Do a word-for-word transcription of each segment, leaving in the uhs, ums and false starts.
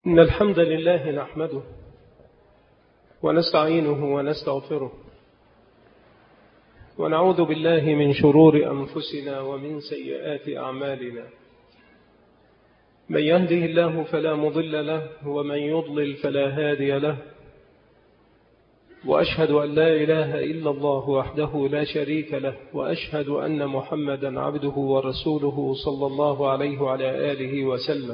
إن الحمد لله نحمده ونستعينه ونستغفره ونعوذ بالله من شرور أنفسنا ومن سيئات أعمالنا. من يهده الله فلا مضل له ومن يضلل فلا هادي له، وأشهد أن لا إله إلا الله وحده لا شريك له، وأشهد أن محمدا عبده ورسوله صلى الله عليه وعلى آله وسلم.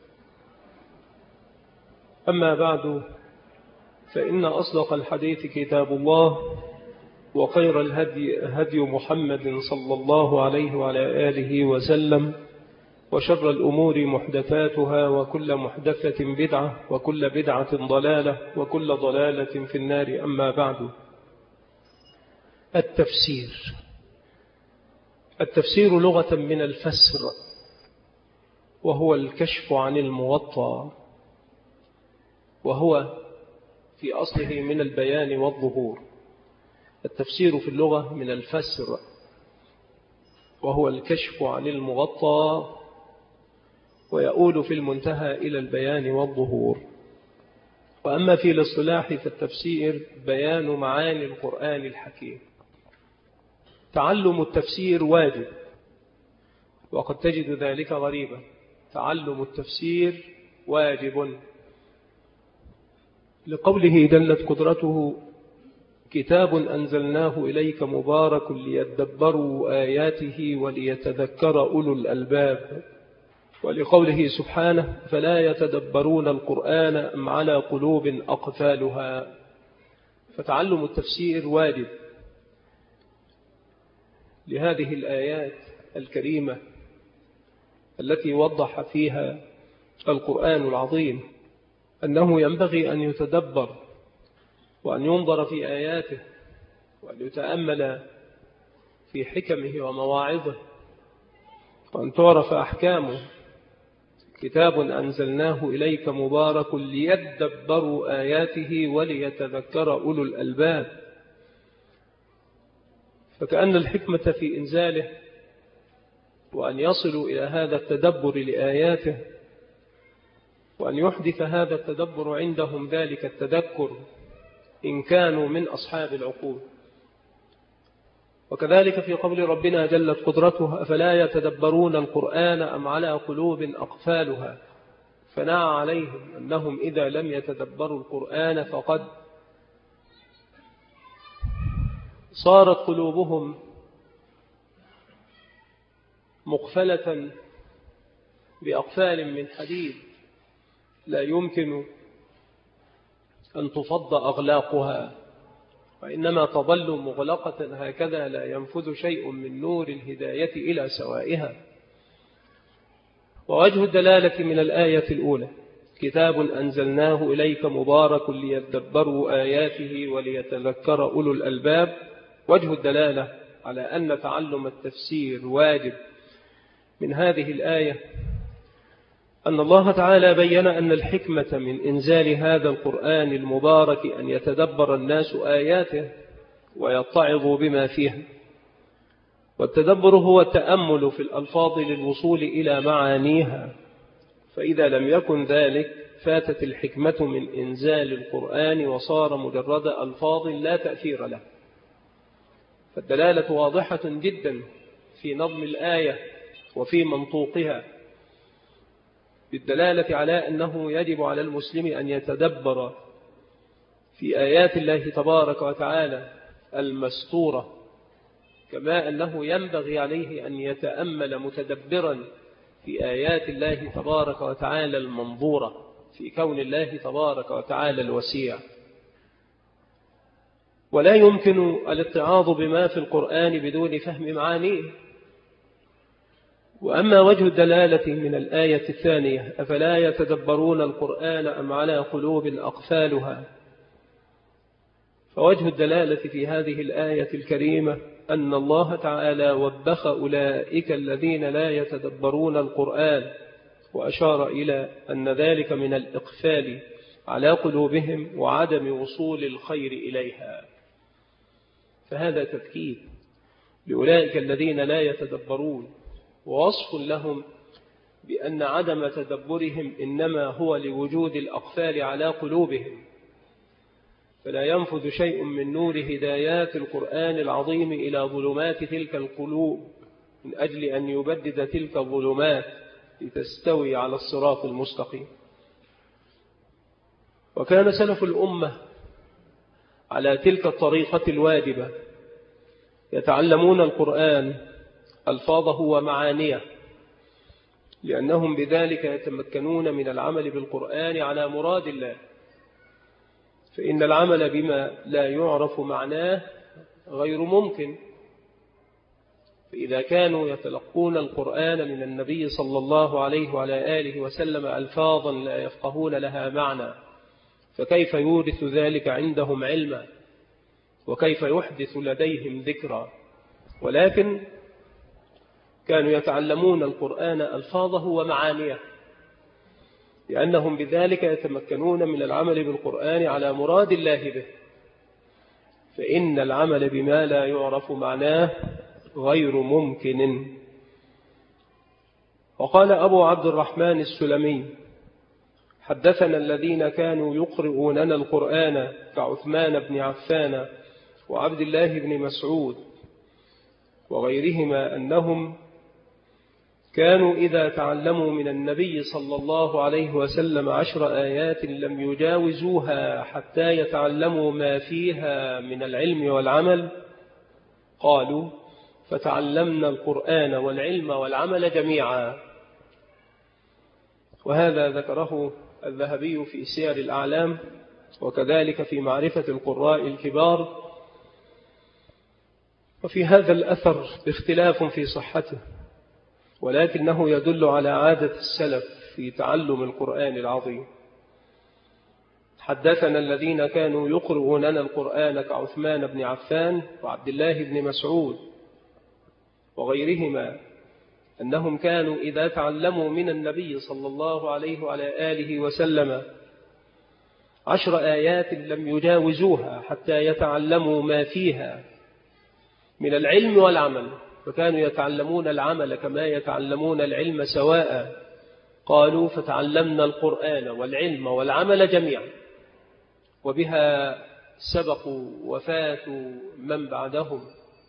أما بعد، فإن أصدق الحديث كتاب الله، وخير الهدي هدي محمد صلى الله عليه وعلى آله وسلم، وشر الأمور محدثاتها، وكل محدثة بدعة، وكل بدعة ضلالة، وكل ضلالة في النار. أما بعد، التفسير التفسير لغة من الفسر، وهو الكشف عن المغطى، وهو في أصله من البيان والظهور. التفسير في اللغة من الفسر، وهو الكشف عن المغطى، ويؤول في المنتهى إلى البيان والظهور. وأما في الاصطلاح فالتفسير بيان معاني القرآن الحكيم. تعلم التفسير واجب، وقد تجد ذلك غريبا. تعلم التفسير واجب لقوله دلت قدرته: كتاب أنزلناه إليك مبارك ليدبروا آياته وليتذكر أولو الألباب. ولقوله سبحانه: فلا يتدبرون القرآن أم على قلوب أقفالها. فتعلم التفسير واجب لهذه الآيات الكريمة التي وضح فيها القرآن العظيم أنه ينبغي أن يتدبر وأن ينظر في آياته، وأن يتأمل في حكمه ومواعظه، وأن تعرف أحكامه. كتاب أنزلناه إليك مبارك ليدبروا آياته وليتذكر أولو الألباب. فكأن الحكمة في إنزاله وأن يصلوا إلى هذا التدبر لآياته، وأن يحدث هذا التدبر عندهم ذلك التذكر إن كانوا من أصحاب العقول. وكذلك في قول ربنا جلت قدرته: أفلا يتدبرون القرآن أم على قلوب أقفالها. فنعى عليهم أنهم إذا لم يتدبروا القرآن فقد صارت قلوبهم مقفلة بأقفال من حديد لا يمكن أن تفض أغلاقها، وإنما تظل مغلقة هكذا، لا ينفذ شيء من نور الهداية إلى سوائها. ووجه الدلالة من الآية الأولى: كتاب أنزلناه إليك مبارك ليدبروا آياته وليتذكر أولو الألباب. وجه الدلالة على أن تعلم التفسير واجب من هذه الآية أن الله تعالى بيّن أن الحكمة من إنزال هذا القرآن المبارك أن يتدبر الناس آياته ويتعظوا بما فيها. والتدبر هو التأمل في الألفاظ للوصول إلى معانيها، فإذا لم يكن ذلك فاتت الحكمة من إنزال القرآن وصار مجرد ألفاظ لا تأثير له. فالدلالة واضحة جدا في نظم الآية وفي منطوقها، بالدلالة على أنه يجب على المسلم أن يتدبر في آيات الله تبارك وتعالى المستورة، كما أنه ينبغي عليه أن يتأمل متدبرا في آيات الله تبارك وتعالى المنظورة، في كون الله تبارك وتعالى الوسيع. ولا يمكن الاتعاظ بما في القرآن بدون فهم معانيه. وأما وجه الدلالة من الآية الثانية: أفلا يتدبرون القرآن أم على قلوب أقفالها. فوجه الدلالة في هذه الآية الكريمة أن الله تعالى وبخ أولئك الذين لا يتدبرون القرآن، وأشار إلى أن ذلك من الإقفال على قلوبهم وعدم وصول الخير إليها. فهذا تذكير لأولئك الذين لا يتدبرون، ووصف لهم بأن عدم تدبرهم إنما هو لوجود الأقفال على قلوبهم، فلا ينفذ شيء من نور هدايات القرآن العظيم إلى ظلمات تلك القلوب من أجل أن يبدد تلك الظلمات لتستوي على الصراط المستقيم. وكان سلف الأمة على تلك الطريقة الواجبة، يتعلمون القرآن ألفاظه ومعانيه، لأنهم بذلك يتمكنون من العمل بالقرآن على مراد الله، فإن العمل بما لا يعرف معناه غير ممكن. فإذا كانوا يتلقون القرآن من النبي صلى الله عليه وعلى آله وسلم ألفاظا لا يفقهون لها معنى، فكيف يورث ذلك عندهم علما، وكيف يحدث لديهم ذكرا؟ ولكن كانوا يتعلمون القرآن ألفاظه ومعانيه، لأنهم بذلك يتمكنون من العمل بالقرآن على مراد الله به، فإن العمل بما لا يعرف معناه غير ممكن. وقال أبو عبد الرحمن السلمي: حدثنا الذين كانوا يقرؤوننا القرآن كعثمان بن عفان وعبد الله بن مسعود وغيرهما أنهم كانوا إذا تعلموا من النبي صلى الله عليه وسلم عشر آيات لم يجاوزوها حتى يتعلموا ما فيها من العلم والعمل، قالوا: فتعلمنا القرآن والعلم والعمل جميعا. وهذا ذكره الذهبي في سير الأعلام، وكذلك في معرفة القراء الكبار. وفي هذا الأثر اختلاف في صحته، ولكنه يدل على عادة السلف في تعلم القرآن العظيم. حدثنا الذين كانوا يقرؤوننا القرآن كعثمان بن عفان وعبد الله بن مسعود وغيرهما أنهم كانوا إذا تعلموا من النبي صلى الله عليه وعلى آله وسلم عشر آيات لم يجاوزوها حتى يتعلموا ما فيها من العلم والعمل، فكانوا يتعلمون العمل كما يتعلمون العلم سواء. قالوا: فتعلمنا القرآن والعلم والعمل جميعا. وبها سبقوا وفات من بعدهم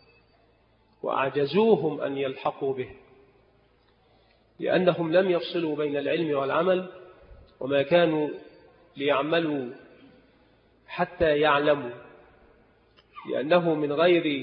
وأعجزوهم أن يلحقوا به، لأنهم لم يفصلوا بين العلم والعمل، وما كانوا ليعملوا حتى يعلموا، لأنه من غير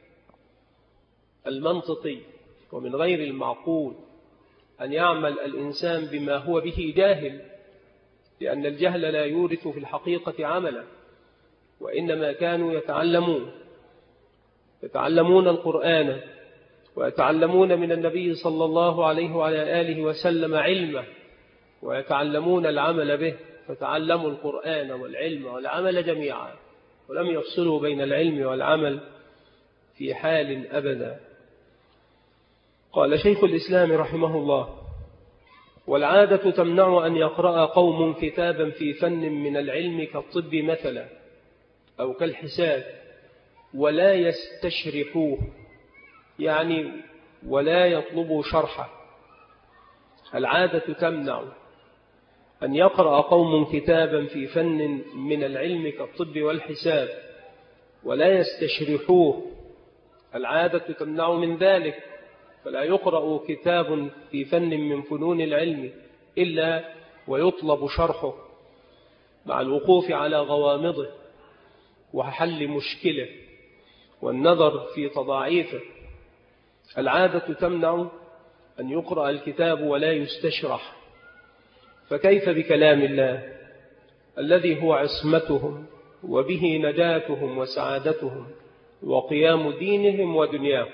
المنطقي ومن غير المعقول أن يعمل الإنسان بما هو به جاهل، لأن الجهل لا يورث في الحقيقة عملا، وإنما كانوا يتعلمون يتعلمون القرآن ويتعلمون من النبي صلى الله عليه وعلى آله وسلم علمه، ويتعلمون العمل به، فتعلموا القرآن والعلم والعمل جميعا، ولم يفصلوا بين العلم والعمل في حال أبدا. قال شيخ الإسلام رحمه الله: والعادة تمنع أن يقرأ قوم كتابا في فن من العلم كالطب مثلا أو كالحساب ولا يستشرحوه، يعني ولا يطلبوا شرحه. العادة تمنع أن يقرأ قوم كتابا في فن من العلم كالطب والحساب ولا يستشرحوه، العادة تمنع من ذلك، فلا يقرأ كتاب في فن من فنون العلم إلا ويطلب شرحه مع الوقوف على غوامضه وحل مشكله والنظر في تضاعيفه. العادة تمنع أن يقرأ الكتاب ولا يستشرح، فكيف بكلام الله الذي هو عصمتهم وبه نجاتهم وسعادتهم وقيام دينهم ودنياهم؟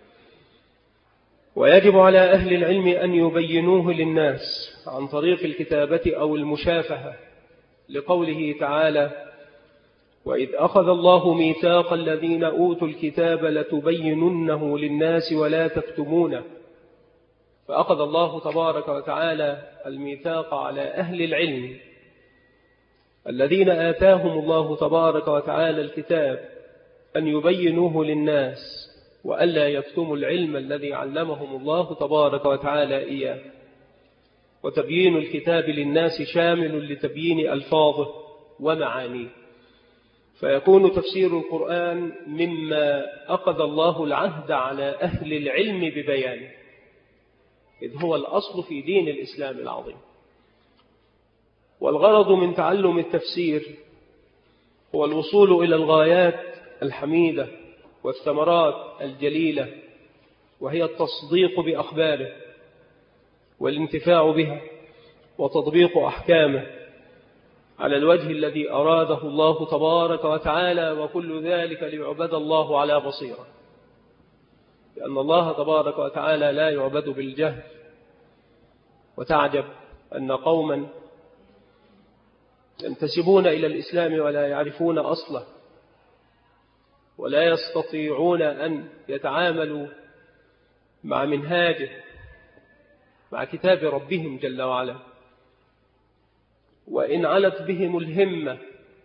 ويجب على أهل العلم أن يبينوه للناس عن طريق الكتابة أو المشافهة، لقوله تعالى: وإذ أخذ الله ميثاق الذين أوتوا الكتاب لتبيننه للناس ولا تكتمونه. فأخذ الله تبارك وتعالى الميثاق على أهل العلم الذين آتاهم الله تبارك وتعالى الكتاب أن يبينوه للناس وألا يكتموا العلم الذي علمهم الله تبارك وتعالى إياه. وتبيين الكتاب للناس شامل لتبيين ألفاظه ومعانيه، فيكون تفسير القرآن مما أخذ الله العهد على أهل العلم ببيانه، إذ هو الأصل في دين الإسلام العظيم. والغرض من تعلم التفسير هو الوصول إلى الغايات الحميدة والثمرات الجليلة، وهي التصديق بأخباره والانتفاع بها وتطبيق أحكامه على الوجه الذي أراده الله تبارك وتعالى، وكل ذلك ليعبد الله على بصيرة، لأن الله تبارك وتعالى لا يعبد بالجهل. وتعجب أن قوما ينتسبون إلى الإسلام ولا يعرفون أصله، ولا يستطيعون أن يتعاملوا مع منهاجه، مع كتاب ربهم جل وعلا، وإن علت بهم الهمة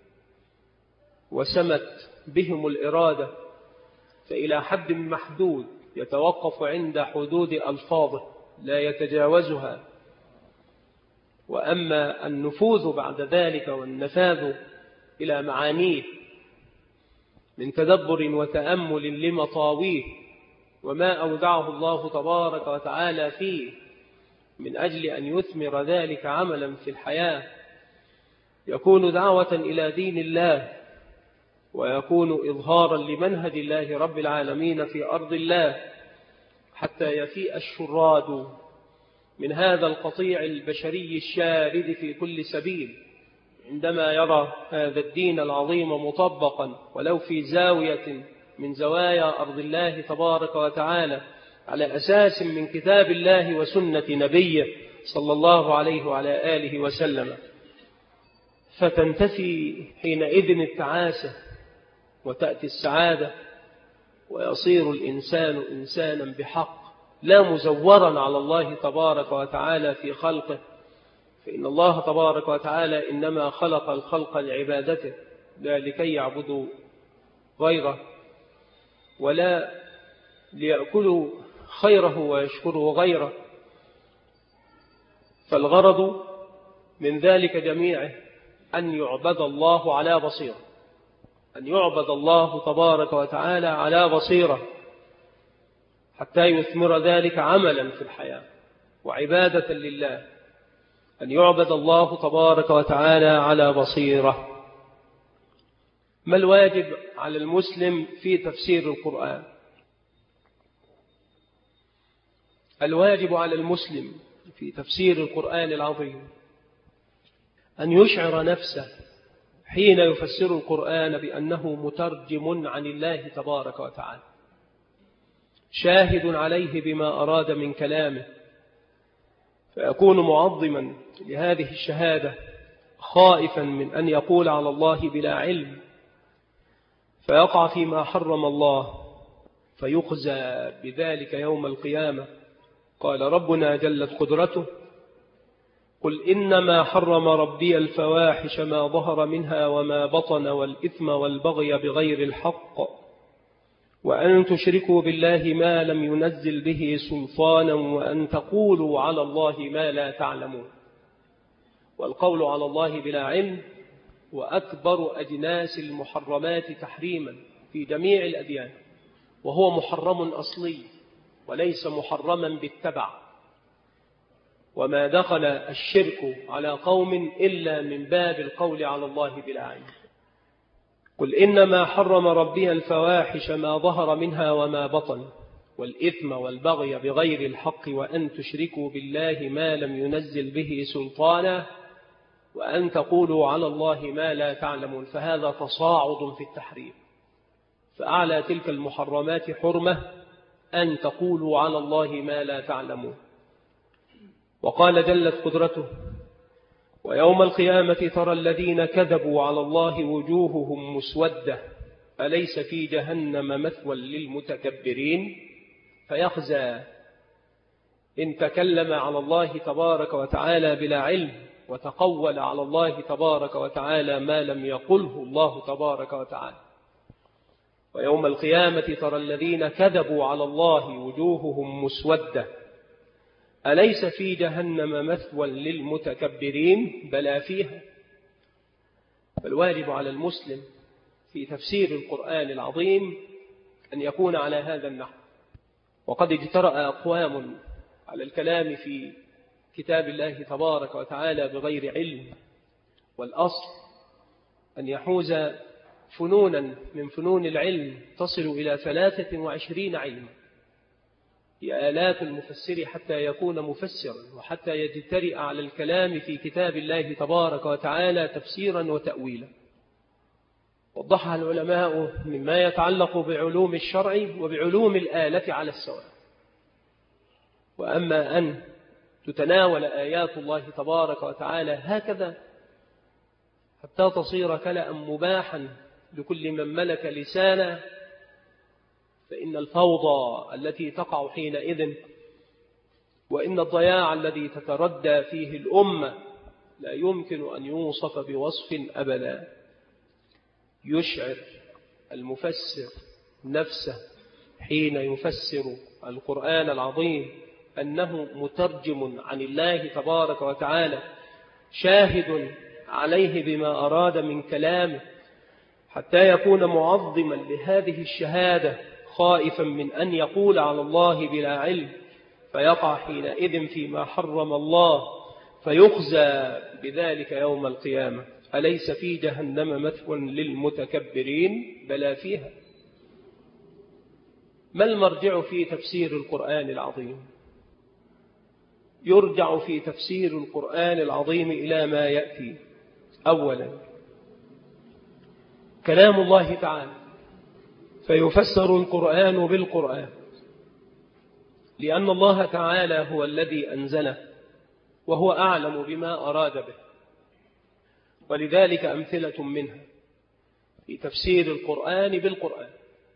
وسمت بهم الإرادة فإلى حد محدود يتوقف عند حدود ألفاظه لا يتجاوزها. وأما النفوذ بعد ذلك والنفاذ إلى معانيه من تدبر وتأمل لمطاويه وما أودعه الله تبارك وتعالى فيه من أجل أن يثمر ذلك عملا في الحياة، يكون دعوة إلى دين الله، ويكون إظهارا لمنهج الله رب العالمين في أرض الله، حتى يفيء الشراد من هذا القطيع البشري الشارد في كل سبيل عندما يرى هذا الدين العظيم مطبقا ولو في زاوية من زوايا أرض الله تبارك وتعالى على أساس من كتاب الله وسنة نبيه صلى الله عليه وعلى آله وسلم، فتنتفي حينئذ التعاسة وتأتي السعادة، ويصير الإنسان إنسانا بحق لا مزورا على الله تبارك وتعالى في خلقه، فإن الله تبارك وتعالى إنما خلق الخلق لعبادته لا لكي يعبدوا غيره ولا ليأكلوا خيره ويشكروا غيره. فالغرض من ذلك جميعه أن يعبد الله على بصيرة، أن يعبد الله تبارك وتعالى على بصيرة حتى يثمر ذلك عملا في الحياة وعبادة لله، أن يعبد الله تبارك وتعالى على بصيرة. ما الواجب على المسلم في تفسير القرآن؟ الواجب على المسلم في تفسير القرآن العظيم أن يشعر نفسه حين يفسر القرآن بأنه مترجم عن الله تبارك وتعالى، شاهد عليه بما أراد من كلامه، فيكون معظما لهذه الشهادة، خائفا من أن يقول على الله بلا علم فيقع فيما حرم الله فيخزى بذلك يوم القيامة. قال ربنا جلت قدرته: قل إنما حرم ربي الفواحش ما ظهر منها وما بطن والإثم والبغي بغير الحق وأن تشركوا بالله ما لم ينزل به سلطانا وأن تقولوا على الله ما لا تعلمون. والقول على الله بلا علم وأكبر أجناس المحرمات تحريما في جميع الأديان، وهو محرم أصلي وليس محرما بالتبع. وما دخل الشرك على قوم إلا من باب القول على الله بلا علم. قل إنما حرم ربي الفواحش ما ظهر منها وما بطن والإثم والبغي بغير الحق وأن تشركوا بالله ما لم ينزل به سلطانا وأن تقولوا على الله ما لا تعلمون. فهذا تصاعد في التحريم، فأعلى تلك المحرمات حرمة أن تقولوا على الله ما لا تعلمون. وقال جلت قدرته: ويوم القيامة ترى الذين كذبوا على الله وجوههم مسودة أليس في جهنم مثوى للمتكبرين. فيخزى إن تكلم على الله تبارك وتعالى بلا علم وتقول على الله تبارك وتعالى ما لم يقله الله تبارك وتعالى. ويوم القيامة ترى الذين كذبوا على الله وجوههم مسودة أليس في جهنم مثوى للمتكبرين؟ بلى فيها. فالواجب على المسلم في تفسير القرآن العظيم أن يكون على هذا النحو. وقد اجترأ أقوام على الكلام في كتاب الله تبارك وتعالى بغير علم، والأصل أن يحوز فنونا من فنون العلم تصل إلى ثلاثة وعشرين علما، هي آلات المفسر حتى يكون مفسرا وحتى يجترئ على الكلام في كتاب الله تبارك وتعالى تفسيرا وتأويلا. وضحها العلماء مما يتعلق بعلوم الشرع وبعلوم الآلة على السواء. وأما أن تتناول آيات الله تبارك وتعالى هكذا حتى تصير كلأ مباحا لكل من ملك لسانا، فإن الفوضى التي تقع حينئذ وإن الضياع الذي تتردى فيه الأمة لا يمكن أن يوصف بوصف أبدا. يشعر المفسر نفسه حين يفسر القرآن العظيم أنه مترجم عن الله تبارك وتعالى، شاهد عليه بما أراد من كلامه، حتى يكون معظما لهذه الشهادة، خائفا من أن يقول على الله بلا علم فيقع حينئذ فيما حرم الله فيخزى بذلك يوم القيامة. أليس في جهنم مثوى للمتكبرين؟ بلى فيها. ما المرجع في تفسير القرآن العظيم؟ يرجع في تفسير القرآن العظيم إلى ما يأتي. أولا كلام الله تعالى، فيفسر القرآن بالقرآن، لأن الله تعالى هو الذي أنزله وهو أعلم بما أراد به. ولذلك أمثلة منها في تفسير القرآن بالقرآن.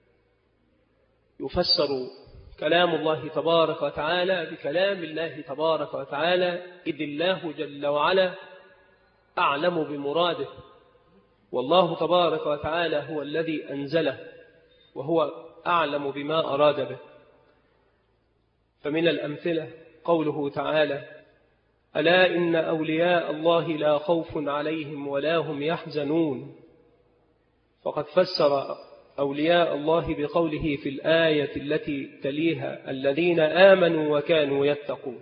يفسر كلام الله تبارك وتعالى بكلام الله تبارك وتعالى، إذ الله جل وعلا أعلم بمراده، والله تبارك وتعالى هو الذي أنزله وهو أعلم بما أراد به. فمن الأمثلة قوله تعالى: ألا إن أولياء الله لا خوف عليهم ولا هم يحزنون. فقد فسر أولياء الله بقوله في الآية التي تليها: الذين آمنوا وكانوا يتقون.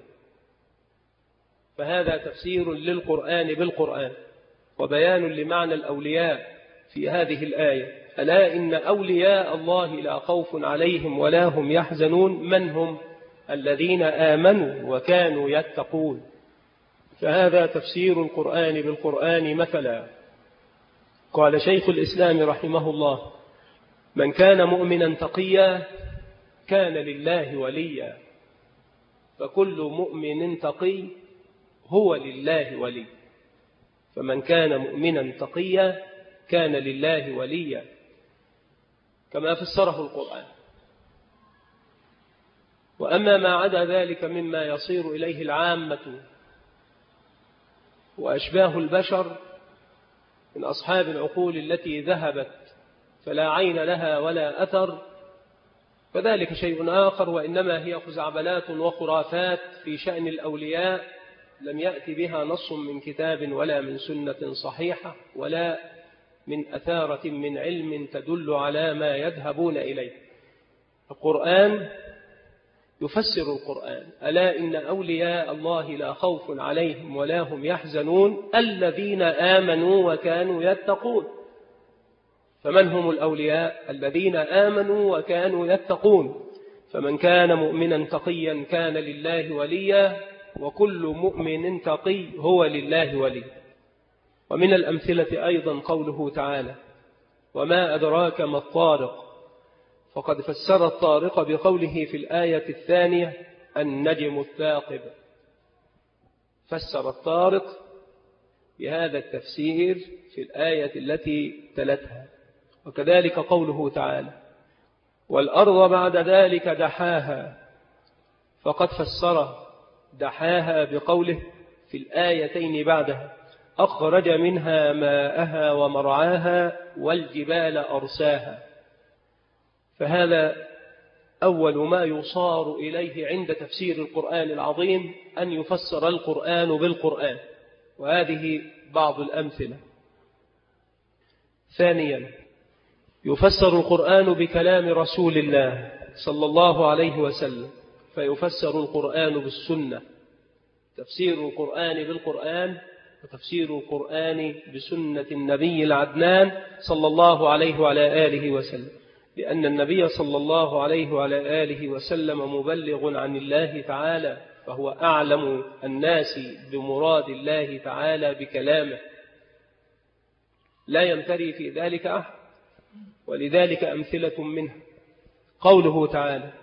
فهذا تفسير للقرآن بالقرآن وبيان لمعنى الأولياء في هذه الآية: ألا إن أولياء الله لا خوف عليهم ولا هم يحزنون. من هم؟ الذين آمنوا وكانوا يتقون. فهذا تفسير القرآن بالقرآن. مثلا قال شيخ الإسلام رحمه الله: من كان مؤمنا تقيا كان لله وليا. فكل مؤمن تقي هو لله ولي. فمن كان مؤمنا تقيا كان لله وليا، كما فسره القرآن. وأما ما عدا ذلك مما يصير إليه العامة وأشباه البشر من أصحاب العقول التي ذهبت فلا عين لها ولا أثر، فذلك شيء آخر، وإنما هي خزعبلات وخرافات في شأن الأولياء لم يأتي بها نص من كتاب ولا من سنة صحيحة ولا من أثارة من علم تدل على ما يذهبون إليه. القرآن يفسر القرآن: ألا إن أولياء الله لا خوف عليهم ولا هم يحزنون الذين آمنوا وكانوا يتقون. فمن هم الأولياء؟ الذين آمنوا وكانوا يتقون. فمن كان مؤمنا تقيا كان لله وليا، وكل مؤمن تقي هو لله ولي. ومن الأمثلة أيضا قوله تعالى: وما أدراك ما الطارق. فقد فسر الطارق بقوله في الآية الثانية: النجم الثاقب. فسر الطارق بهذا التفسير في الآية التي تلتها. وكذلك قوله تعالى: والأرض بعد ذلك دحاها. فقد فسر دحاها بقوله في الآيتين بعدها: أخرج منها ماءها ومرعاها والجبال أرساها. فهذا أول ما يصار إليه عند تفسير القرآن العظيم أن يفسر القرآن بالقرآن، وهذه بعض الأمثلة. ثانيا، يفسر القرآن بكلام رسول الله صلى الله عليه وسلم، فيفسر القرآن بالسنة. تفسير القرآن بالقرآن وتفسير القرآن بسنة النبي العدنان صلى الله عليه وعلى آله وسلم، لأن النبي صلى الله عليه وعلى آله وسلم مبلغ عن الله تعالى، فهو أعلم الناس بمراد الله تعالى بكلامه، لا يمتري في ذلك أحد. ولذلك أمثلة منه قوله تعالى: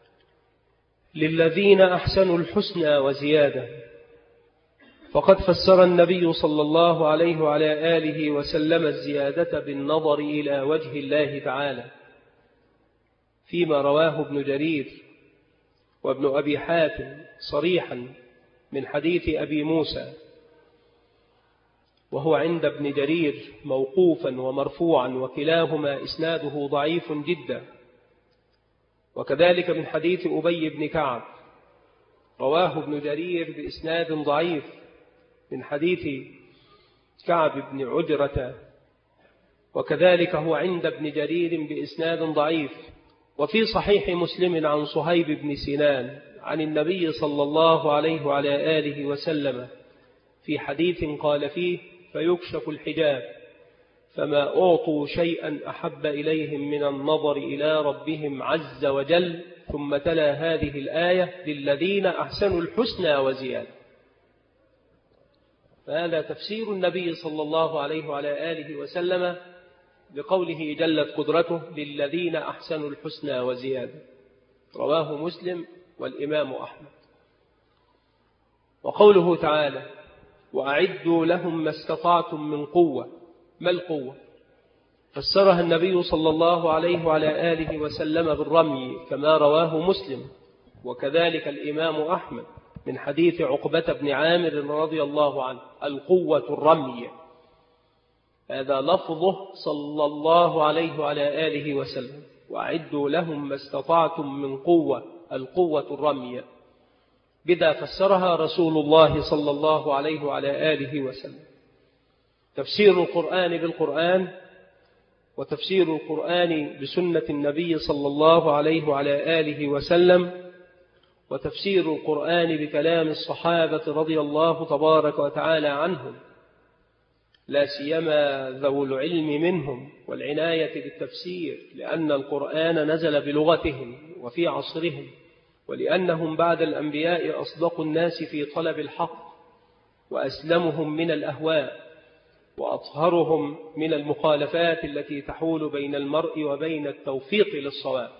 للذين أحسنوا الحسنى وزيادة. فقد فسر النبي صلى الله عليه وعلى آله وسلم الزيادة بالنظر إلى وجه الله تعالى، فيما رواه ابن جرير وابن أبي حاتم صريحا من حديث أبي موسى، وهو عند ابن جرير موقوفا ومرفوعا، وكلاهما إسناده ضعيف جدا. وكذلك من حديث أبي بن كعب رواه ابن جرير بإسناد ضعيف من حديث كعب بن عجرة، وكذلك هو عند ابن جرير بإسناد ضعيف. وفي صحيح مسلم عن صهيب بن سنان عن النبي صلى الله عليه وعلى آله وسلم في حديث قال فيه: فيكشف الحجاب فما أعطوا شيئا أحب إليهم من النظر إلى ربهم عز وجل، ثم تلا هذه الآية: للذين أحسنوا الحسنى وزيادة. فهذا تفسير النبي صلى الله عليه وعلى آله وسلم بقوله جلت قدرته: للذين أحسنوا الحسنى وزيادة، رواه مسلم والإمام أحمد. وقوله تعالى: وأعدوا لهم ما استطعتم من قوة. ما القوة؟ فسرها النبي صلى الله عليه وعلى آله وسلم بالرمي كما رواه مسلم، وكذلك الإمام أحمد من حديث عقبة بن عامر رضي الله عنه: القوة الرمي. هذا لفظه صلى الله عليه وعلى آله وسلم: وأعدوا لهم ما استطعتم من قوة، القوة الرمي. بذا فسرها رسول الله صلى الله عليه وعلى آله وسلم. تفسير القرآن بالقرآن وتفسير القرآن بسنة النبي صلى الله عليه وعلى آله وسلم وتفسير القرآن بكلام الصحابة رضي الله تبارك وتعالى عنهم، لا سيما ذو العلم منهم والعناية بالتفسير، لأن القرآن نزل بلغتهم وفي عصرهم، ولأنهم بعد الأنبياء أصدق الناس في طلب الحق، وأسلمهم من الأهواء، وأطهرهم من المخالفات التي تحول بين المرء وبين التوفيق للصواب.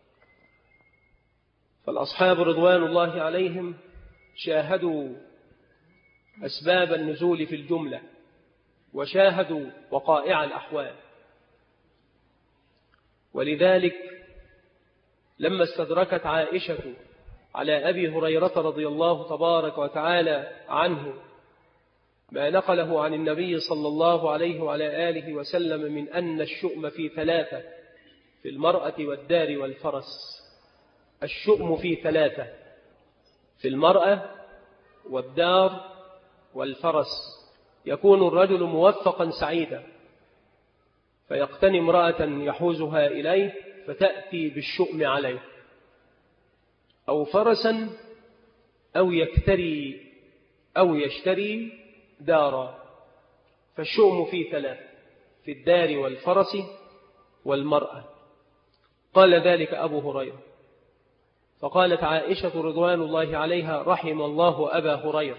فالأصحاب رضوان الله عليهم شاهدوا أسباب النزول في الجملة، وشاهدوا وقائع الأحوال. ولذلك لما استدركت عائشة على أبي هريرة رضي الله تبارك وتعالى عنه ما نقله عن النبي صلى الله عليه وعلى آله وسلم من أن الشؤم في ثلاثة: في المرأة والدار والفرس. الشؤم في ثلاثة: في المرأة والدار والفرس. يكون الرجل موفقا سعيدا فيقتني امرأة يحوزها إليه فتأتي بالشؤم عليه، أو فرسا، أو يكتري أو يشتري دارا. فالشؤم في ثلاث: في الدار والفرس والمرأة. قال ذلك أبو هريرة، فقالت عائشة رضوان الله عليها: رحم الله أبا هريرة،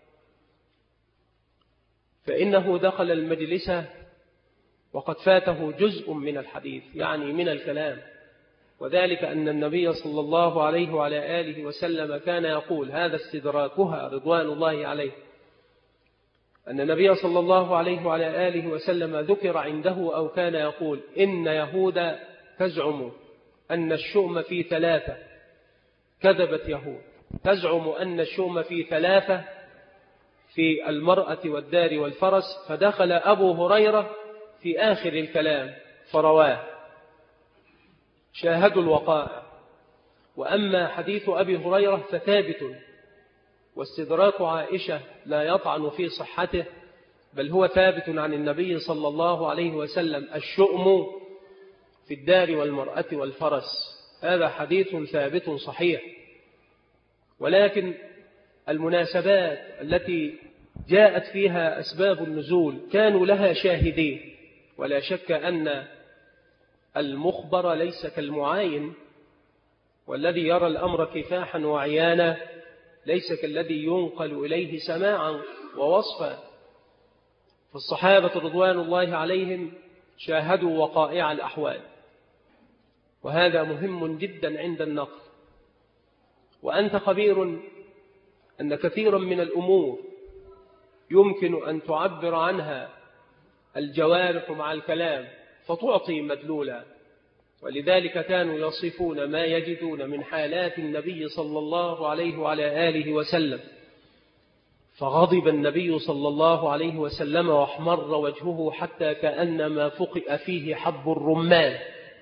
فإنه دخل المجلس وقد فاته جزء من الحديث، يعني من الكلام، وذلك أن النبي صلى الله عليه وعلى آله وسلم كان يقول، هذا استدراكها رضوان الله عليه، أن النبي صلى الله عليه وعلى آله وسلم ذكر عنده أو كان يقول: إن يهود تزعم أن الشؤم في ثلاثة. كذبت يهود، تزعم أن الشؤم في ثلاثة، في المرأة والدار والفرس. فدخل أبو هريرة في آخر الكلام فرواه. شاهدوا الوقائع وأما حديث أبي هريرة فثابت، واستدراك عائشة لا يطعن في صحته، بل هو ثابت عن النبي صلى الله عليه وسلم: الشؤم في الدار والمرأة والفرس. هذا حديث ثابت صحيح. ولكن المناسبات التي جاءت فيها أسباب النزول كانوا لها شاهدين، ولا شك أن المخبر ليس كالمعاين، والذي يرى الأمر كفاحا وعيانا ليس كالذي ينقل إليه سماعا ووصفا. فالصحابة رضوان الله عليهم شاهدوا وقائع الأحوال، وهذا مهم جدا عند النقل. وأنت خبير أن كثيرا من الأمور يمكن أن تعبر عنها الجوارح مع الكلام فتعطي مدلولا، ولذلك كانوا يصفون ما يجدون من حالات النبي صلى الله عليه وعلى آله وسلم، فغضب النبي صلى الله عليه وسلم واحمر وجهه حتى كأنما فقئ فيه حب الرمان.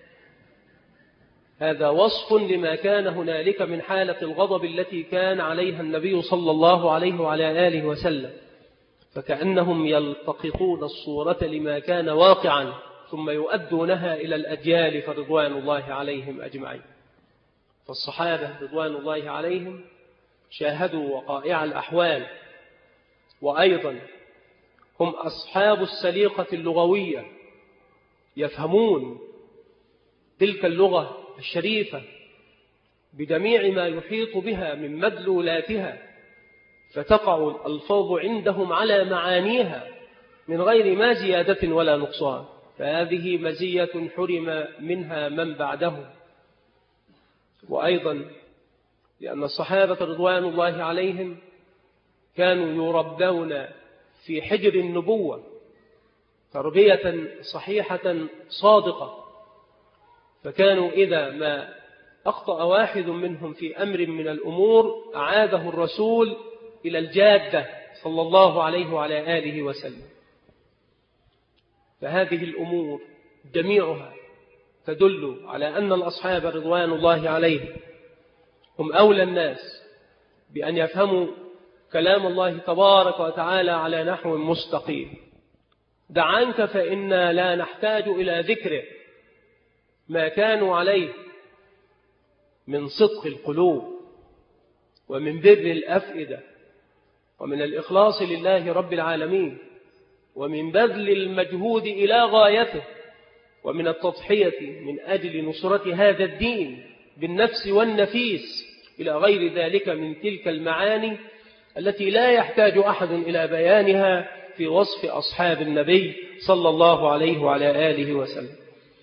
هذا وصف لما كان هنالك من حالة الغضب التي كان عليها النبي صلى الله عليه وعلى آله وسلم، فكأنهم يلتقطون الصورة لما كان واقعا ثم يؤدونها إلى الأجيال فرضوان الله عليهم أجمعين. فالصحابة رضوان الله عليهم شاهدوا وقائع الأحوال، وأيضا هم أصحاب السليقة اللغوية، يفهمون تلك اللغة الشريفة بجميع ما يحيط بها من مدلولاتها، فتقع الألفاظ عندهم على معانيها من غير ما زيادة ولا نقصان. فهذه مزية حرم منها من بعده. وأيضا لأن الصحابة رضوان الله عليهم كانوا يربون في حجر النبوة تربية صحيحة صادقة، فكانوا إذا ما أخطأ واحد منهم في أمر من الأمور أعاده الرسول إلى الجادة صلى الله عليه وعلى آله وسلم. فهذه الأمور جميعها تدل على أن الأصحاب رضوان الله عليهم هم أولى الناس بأن يفهموا كلام الله تبارك وتعالى على نحو مستقيم. دع عنك فإنا لا نحتاج إلى ذكره ما كانوا عليه من صدق القلوب ومن بر الأفئدة ومن الإخلاص لله رب العالمين ومن بذل المجهود إلى غايته ومن التضحية من أجل نصرة هذا الدين بالنفس والنفيس إلى غير ذلك من تلك المعاني التي لا يحتاج أحد إلى بيانها في وصف أصحاب النبي صلى الله عليه وعلى آله وسلم.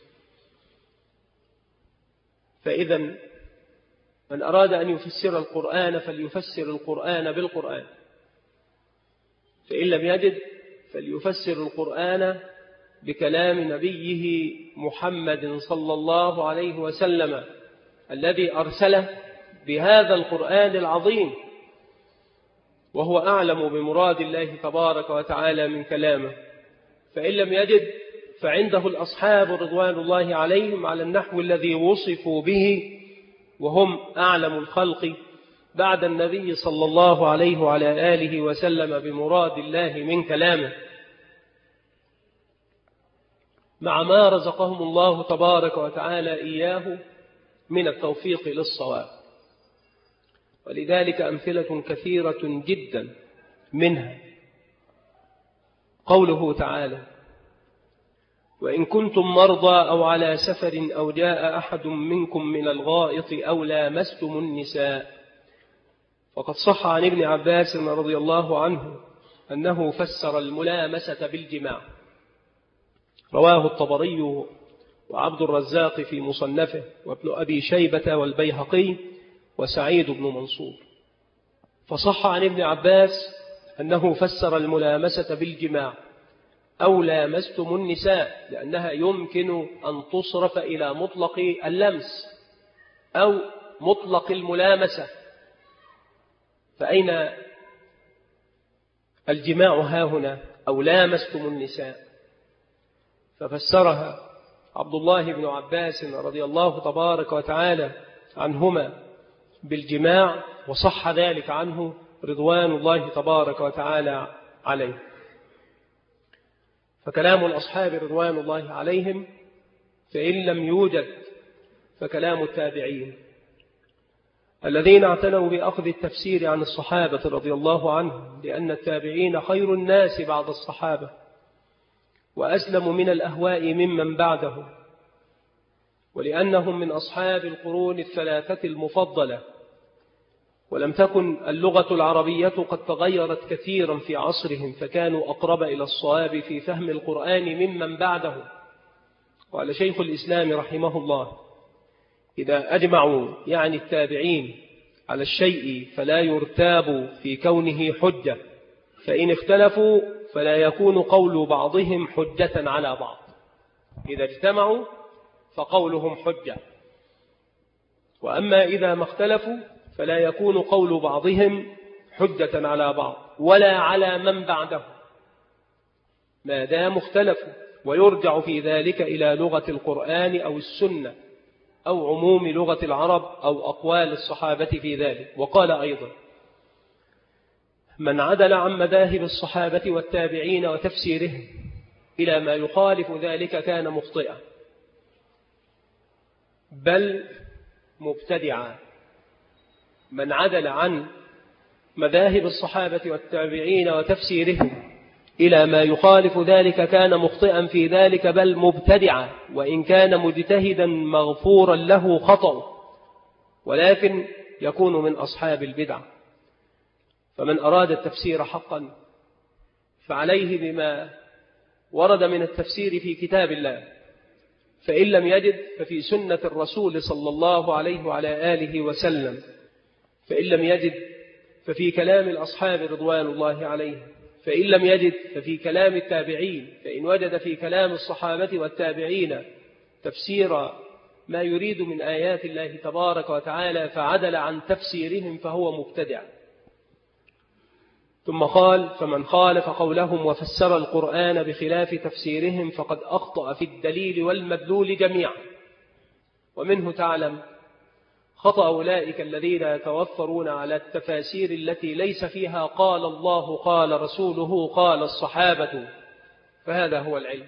فإذا من أراد أن يفسر القرآن فليفسر القرآن بالقرآن، فإن لم يجد فليفسر القرآن بكلام نبيه محمد صلى الله عليه وسلم الذي أرسله بهذا القرآن العظيم، وهو أعلم بمراد الله تبارك وتعالى من كلامه. فإن لم يجد فعنده الأصحاب رضوان الله عليهم على النحو الذي وصفوا به، وهم أعلم الخلق بعد النبي صلى الله عليه وعلى آله وسلم بمراد الله من كلامه، مع ما رزقهم الله تبارك وتعالى إياه من التوفيق للصواب. ولذلك أمثلة كثيرة جدا، منها قوله تعالى: وإن كنتم مرضى أو على سفر أو جاء أحد منكم من الغائط أو لامستم النساء. وقد صح عن ابن عباس رضي الله عنه أنه فسر الملامسة بالجماع، رواه الطبري وعبد الرزاق في مصنفه وابن أبي شيبة والبيهقي وسعيد بن منصور. فصح عن ابن عباس أنه فسر الملامسة بالجماع أو لامستم النساء، لأنها يمكن أن تصرف إلى مطلق اللمس أو مطلق الملامسة، فأين الجماع ها هنا؟ أو لامستم النساء. ففسرها عبد الله بن عباس رضي الله تبارك وتعالى عنهما بالجماع، وصح ذلك عنه رضوان الله تبارك وتعالى عليه. فكلام الأصحاب رضوان الله عليهم فإن لم يوجد فكلام التابعين الذين اعتنوا بأخذ التفسير عن الصحابة رضي الله عنهم، لأن التابعين خير الناس بعد الصحابة وأسلم من الأهواء ممن بعدهم، ولأنهم من أصحاب القرون الثلاثة المفضلة، ولم تكن اللغة العربية قد تغيرت كثيرا في عصرهم، فكانوا أقرب إلى الصواب في فهم القرآن ممن بعدهم. وعلى شيخ الإسلام رحمه الله: إذا أجمعوا يعني التابعين على الشيء فلا يرتاب في كونه حجة، فإن اختلفوا فلا يكون قول بعضهم حجة على بعض. إذا اجتمعوا فقولهم حجة، وأما إذا ما اختلفوا فلا يكون قول بعضهم حجة على بعض ولا على من بعده ما دام اختلفوا، ويرجع في ذلك إلى لغة القرآن أو السنة أو عموم لغة العرب أو أقوال الصحابة في ذلك. وقال أيضا: من عدل عن مذاهب الصحابة والتابعين وتفسيرهم إلى ما يخالف ذلك كان مخطئا بل مبتدعا. من عدل عن مذاهب الصحابة والتابعين وتفسيرهم إلى ما يخالف ذلك كان مخطئا في ذلك بل مبتدعا، وإن كان مجتهدا مغفورا له خطأ، ولكن يكون من أصحاب البدع. فمن أراد التفسير حقا فعليه بما ورد من التفسير في كتاب الله، فإن لم يجد ففي سنة الرسول صلى الله عليه وعلى آله وسلم، فإن لم يجد ففي كلام الأصحاب رضوان الله عليهم، فإن لم يجد ففي كلام التابعين، فإن وجد في كلام الصحابة والتابعين تفسير ما يريد من آيات الله تبارك وتعالى فعدل عن تفسيرهم فهو مبتدع. ثم قال: فمن خالف قولهم وفسر القرآن بخلاف تفسيرهم فقد أخطأ في الدليل والمدلول جميعا. ومنه تعلم خطأ أولئك الذين يتوفرون على التفاسير التي ليس فيها قال الله قال رسوله قال الصحابة، فهذا هو العلم.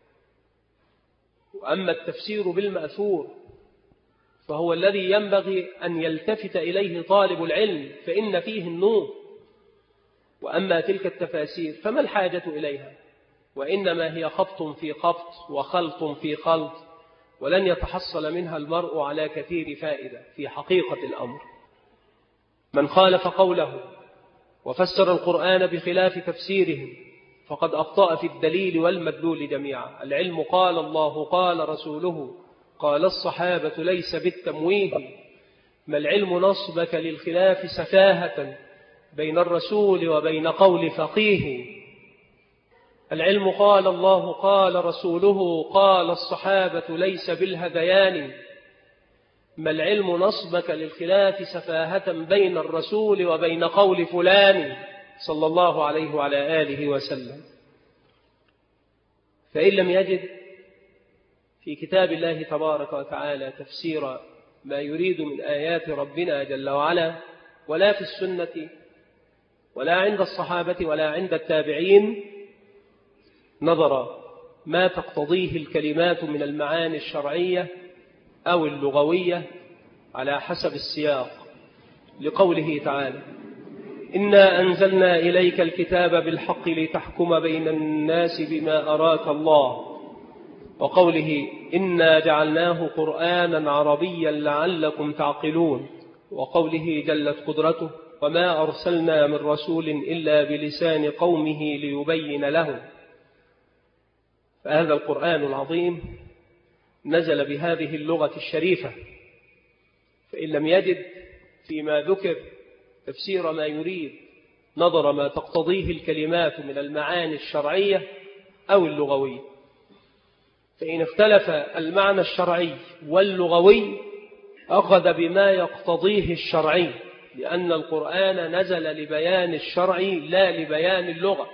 وأما التفسير بالمأثور فهو الذي ينبغي أن يلتفت إليه طالب العلم، فإن فيه النور. وأما تلك التفاسير فما الحاجة إليها؟ وإنما هي خبط في خبط وخلط في خلط، ولن يتحصل منها المرء على كثير فائدة في حقيقة الأمر. من خالف قوله وفسر القرآن بخلاف تفسيره فقد أخطأ في الدليل والمدلول جميعا. العلم قال الله قال رسوله قال الصحابة ليس بالتمويه، ما العلم نصبك للخلاف سفاهة بين الرسول وبين قول فقيه. العلم قال الله قال رسوله قال الصحابة ليس بالهذيان، ما العلم نصبك للخلاف سفاهة بين الرسول وبين قول فلان صلى الله عليه وعلى آله وسلم. فإن لم يجد في كتاب الله تبارك وتعالى تفسير ما يريد من آيات ربنا جل وعلا، ولا في السنة ولا عند الصحابة ولا عند التابعين، نظر ما تقتضيه الكلمات من المعاني الشرعية أو اللغوية على حسب السياق، لقوله تعالى: إنا أنزلنا إليك الكتاب بالحق لتحكم بين الناس بما أراك الله، وقوله: إنا جعلناه قرآنا عربيا لعلكم تعقلون، وقوله جلت قدرته: وما أرسلنا من رسول إلا بلسان قومه ليبين لهم. فهذا القرآن العظيم نزل بهذه اللغة الشريفة، فإن لم يجد فيما ذكر تفسير ما يريد نظر ما تقتضيه الكلمات من المعاني الشرعية أو اللغوية. فإن اختلف المعنى الشرعي واللغوي أخذ بما يقتضيه الشرعي، لأن القرآن نزل لبيان الشرع لا لبيان اللغة.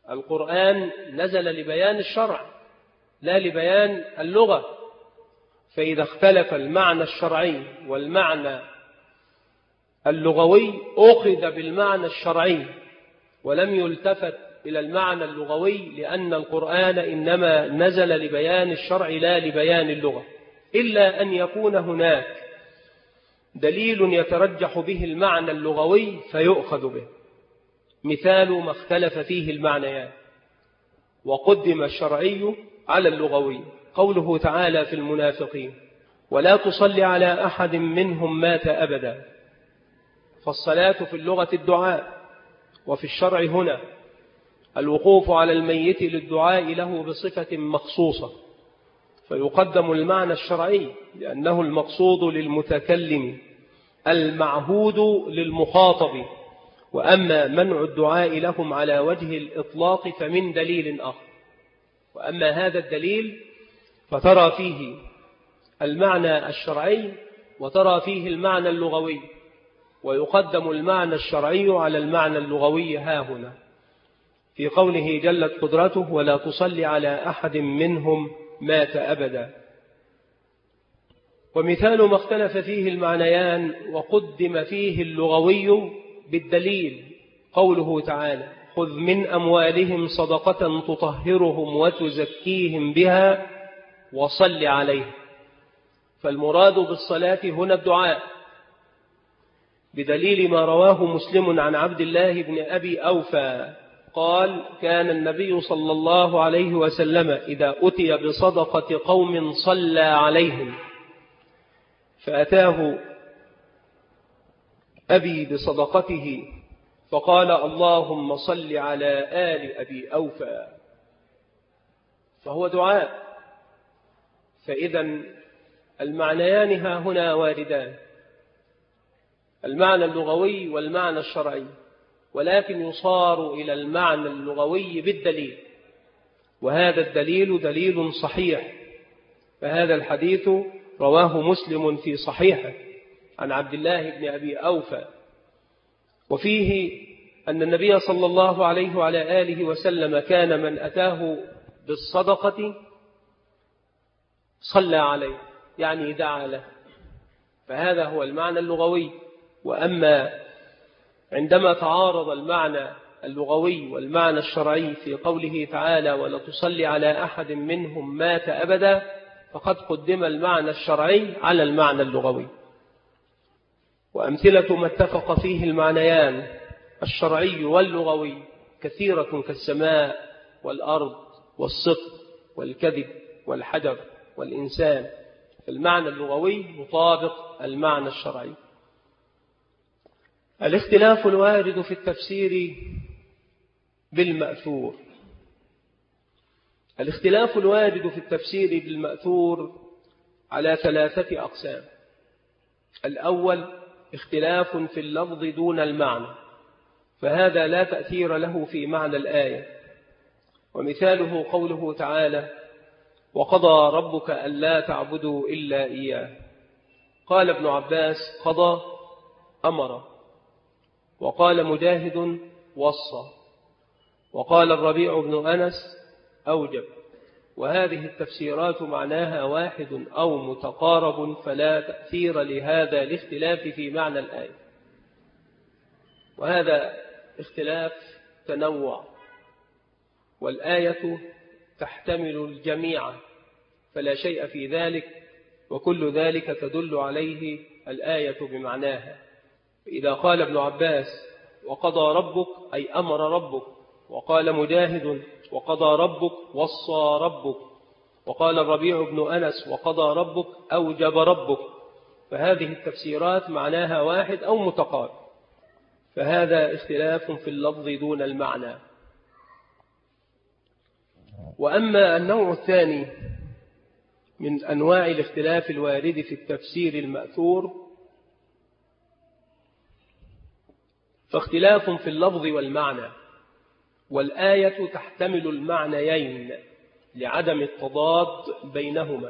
القرآن نزل لبيان الشرع لا لبيان اللغة، فإذا اختلف المعنى الشرعي والمعنى اللغوي أخذ بالمعنى الشرعي ولم يلتفت إلى المعنى اللغوي، لأن القرآن إنما نزل لبيان الشرع لا لبيان اللغة، إلا أن يكون هناك دليل يترجح به المعنى اللغوي فيؤخذ به. مثال ما اختلف فيه المعنيان وقدم الشرعي على اللغوي قوله تعالى في المنافقين: ولا تصل على أحد منهم مات أبدا. فالصلاة في اللغة الدعاء، وفي الشرع هنا الوقوف على الميت للدعاء له بصفة مخصوصة، فيقدم المعنى الشرعي لأنه المقصود للمتكلم المعهود للمخاطب، وأما منع الدعاء لهم على وجه الإطلاق فمن دليل آخر. وأما هذا الدليل فترى فيه المعنى الشرعي وترى فيه المعنى اللغوي، ويقدم المعنى الشرعي على المعنى اللغوي هاهنا في قوله جلت قدرته: ولا تصلي على أحد منهم مات أبدا. ومثال ما اختلف فيه المعنيان وقدم فيه اللغوي بالدليل قوله تعالى: خذ من أموالهم صدقة تطهرهم وتزكيهم بها وصل عليهم. فالمراد بالصلاة هنا الدعاء، بدليل ما رواه مسلم عن عبد الله بن أبي أوفى قال: كان النبي صلى الله عليه وسلم إذا أتي بصدقة قوم صلى عليهم، فأتاه أبي بصدقته فقال: اللهم صل على آل أبي أوفى. فهو دعاء. فإذا المعنيان ها هنا واردان، المعنى اللغوي والمعنى الشرعي، ولكن يصار إلى المعنى اللغوي بالدليل، وهذا الدليل دليل صحيح. فهذا الحديث رواه مسلم في صحيحه عن عبد الله بن أبي أوفى، وفيه أن النبي صلى الله عليه وعلى آله وسلم كان من أتاه بالصدقة صلى عليه، يعني دعا له. فهذا هو المعنى اللغوي. وأما عندما تعارض المعنى اللغوي والمعنى الشرعي في قوله تعالى: ولا تصلي على أحد منهم مات أبدا، فقد قدم المعنى الشرعي على المعنى اللغوي. وأمثلة ما اتفق فيه المعنيان الشرعي واللغوي كثيرة كالسماء والأرض والصدق والكذب والحجر والإنسان. المعنى اللغوي مطابق المعنى الشرعي. الاختلاف الوارد في التفسير بالمأثور. الاختلاف الوارد في التفسير بالمأثور على ثلاثة أقسام. الأول اختلاف في اللفظ دون المعنى، فهذا لا تأثير له في معنى الآية، ومثاله قوله تعالى: وقضى ربك ألا تعبدوا إلا إياه. قال ابن عباس: قضى أمر، وقال مجاهد: وصى، وقال الربيع بن أنس: أوجب. وهذه التفسيرات معناها واحد أو متقارب، فلا تأثير لهذا الاختلاف في معنى الآية. وهذا اختلاف تنوع، والآية تحتمل الجميع، فلا شيء في ذلك، وكل ذلك تدل عليه الآية بمعناها. إذا قال ابن عباس: وقضى ربك أي أمر ربك، وقال مجاهد: وقضى ربك وصى ربك، وقال الربيع بن أنس: وقضى ربك أوجب ربك، فهذه التفسيرات معناها واحد أو متقارب، فهذا اختلاف في اللفظ دون المعنى. وأما النوع الثاني من أنواع الاختلاف الوارد في التفسير المأثور فاختلاف في اللفظ والمعنى، والآية تحتمل المعنيين لعدم التضاد بينهما،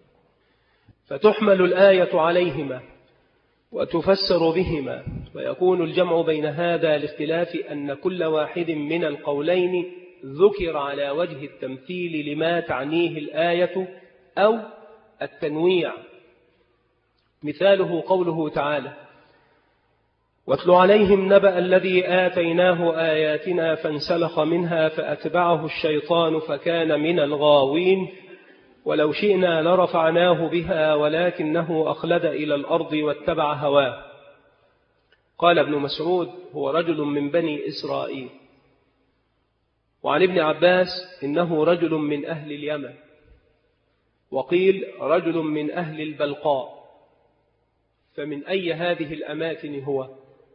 فتحمل الآية عليهما وتفسر بهما، ويكون الجمع بين هذا الاختلاف أن كل واحد من القولين ذكر على وجه التمثيل لما تعنيه الآية، أو التنويع. مثاله قوله تعالى: واتل عليهم نبأ الذي آتيناه آياتنا فانسلخ منها فأتبعه الشيطان فكان من الغاوين ولو شئنا لرفعناه بها ولكنه أخلد إلى الأرض واتبع هواه. قال ابن مسعود: هو رجل من بني إسرائيل. وعن ابن عباس: إنه رجل من أهل اليمن. وقيل: رجل من أهل البلقاء. فمن أي هذه الأماكن هو؟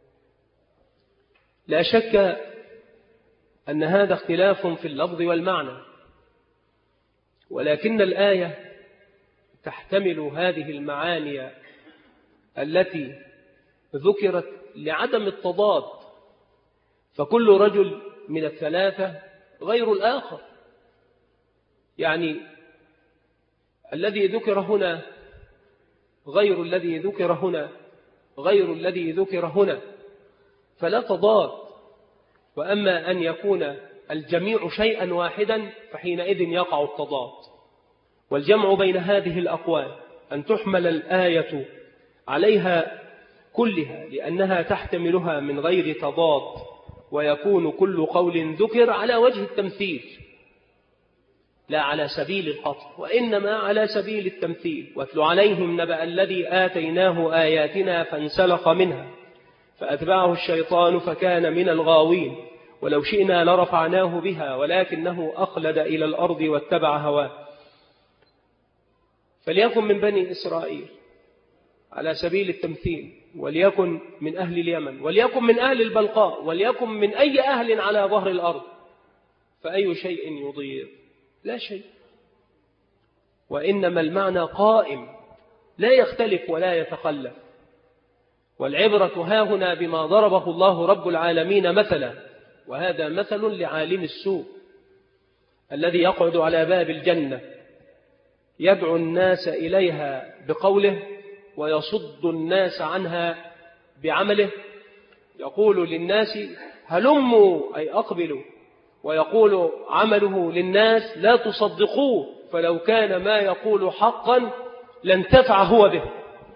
لا شك أن هذا اختلاف في اللفظ والمعنى، ولكن الآية تحتمل هذه المعاني التي ذكرت لعدم التضاد، فكل رجل من الثلاثة غير الآخر. يعني الذي ذكر هنا غير الذي ذكر هنا غير الذي ذكر هنا، فلا تضاد. وأما أن يكون الجميع شيئا واحدا فحينئذ يقع التضاد. والجمع بين هذه الأقوال أن تحمل الآية عليها كلها لأنها تحتملها من غير تضاد، ويكون كل قول ذكر على وجه التمثيل لا على سبيل القطع، وإنما على سبيل التمثيل. واتل عليهم نبأ الذي آتيناه آياتنا فانسلخ منها فأتبعه الشيطان فكان من الغاوين ولو شئنا لرفعناه بها ولكنه أخلد إلى الأرض واتبع هواه. فليكن من بني إسرائيل على سبيل التمثيل، وليكن من أهل اليمن، وليكن من أهل البلقاء، وليكن من أي أهل على ظهر الأرض، فأي شيء يضير؟ لا شيء. وإنما المعنى قائم لا يختلف ولا يتخلف. والعبرة هاهنا بما ضربه الله رب العالمين مثلا، وهذا مثل لعالم السوء الذي يقعد على باب الجنة يدعو الناس إليها بقوله ويصد الناس عنها بعمله. يقول للناس هلموا أي أقبلوا، ويقول عمله للناس لا تصدقوه، فلو كان ما يقول حقا لانتفع هو به.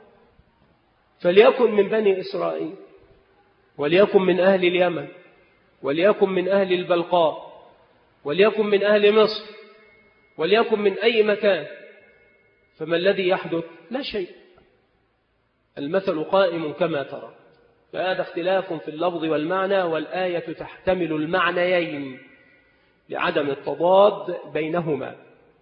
فليكن من بني إسرائيل، وليكن من أهل اليمن، وليكن من أهل البلقاء، وليكن من أهل مصر، وليكن من أي مكان، فما الذي يحدث؟ لا شيء. المثل قائم كما ترى. فهذا اختلاف في اللفظ والمعنى، والآية تحتمل المعنيين لعدم التضاد بينهما.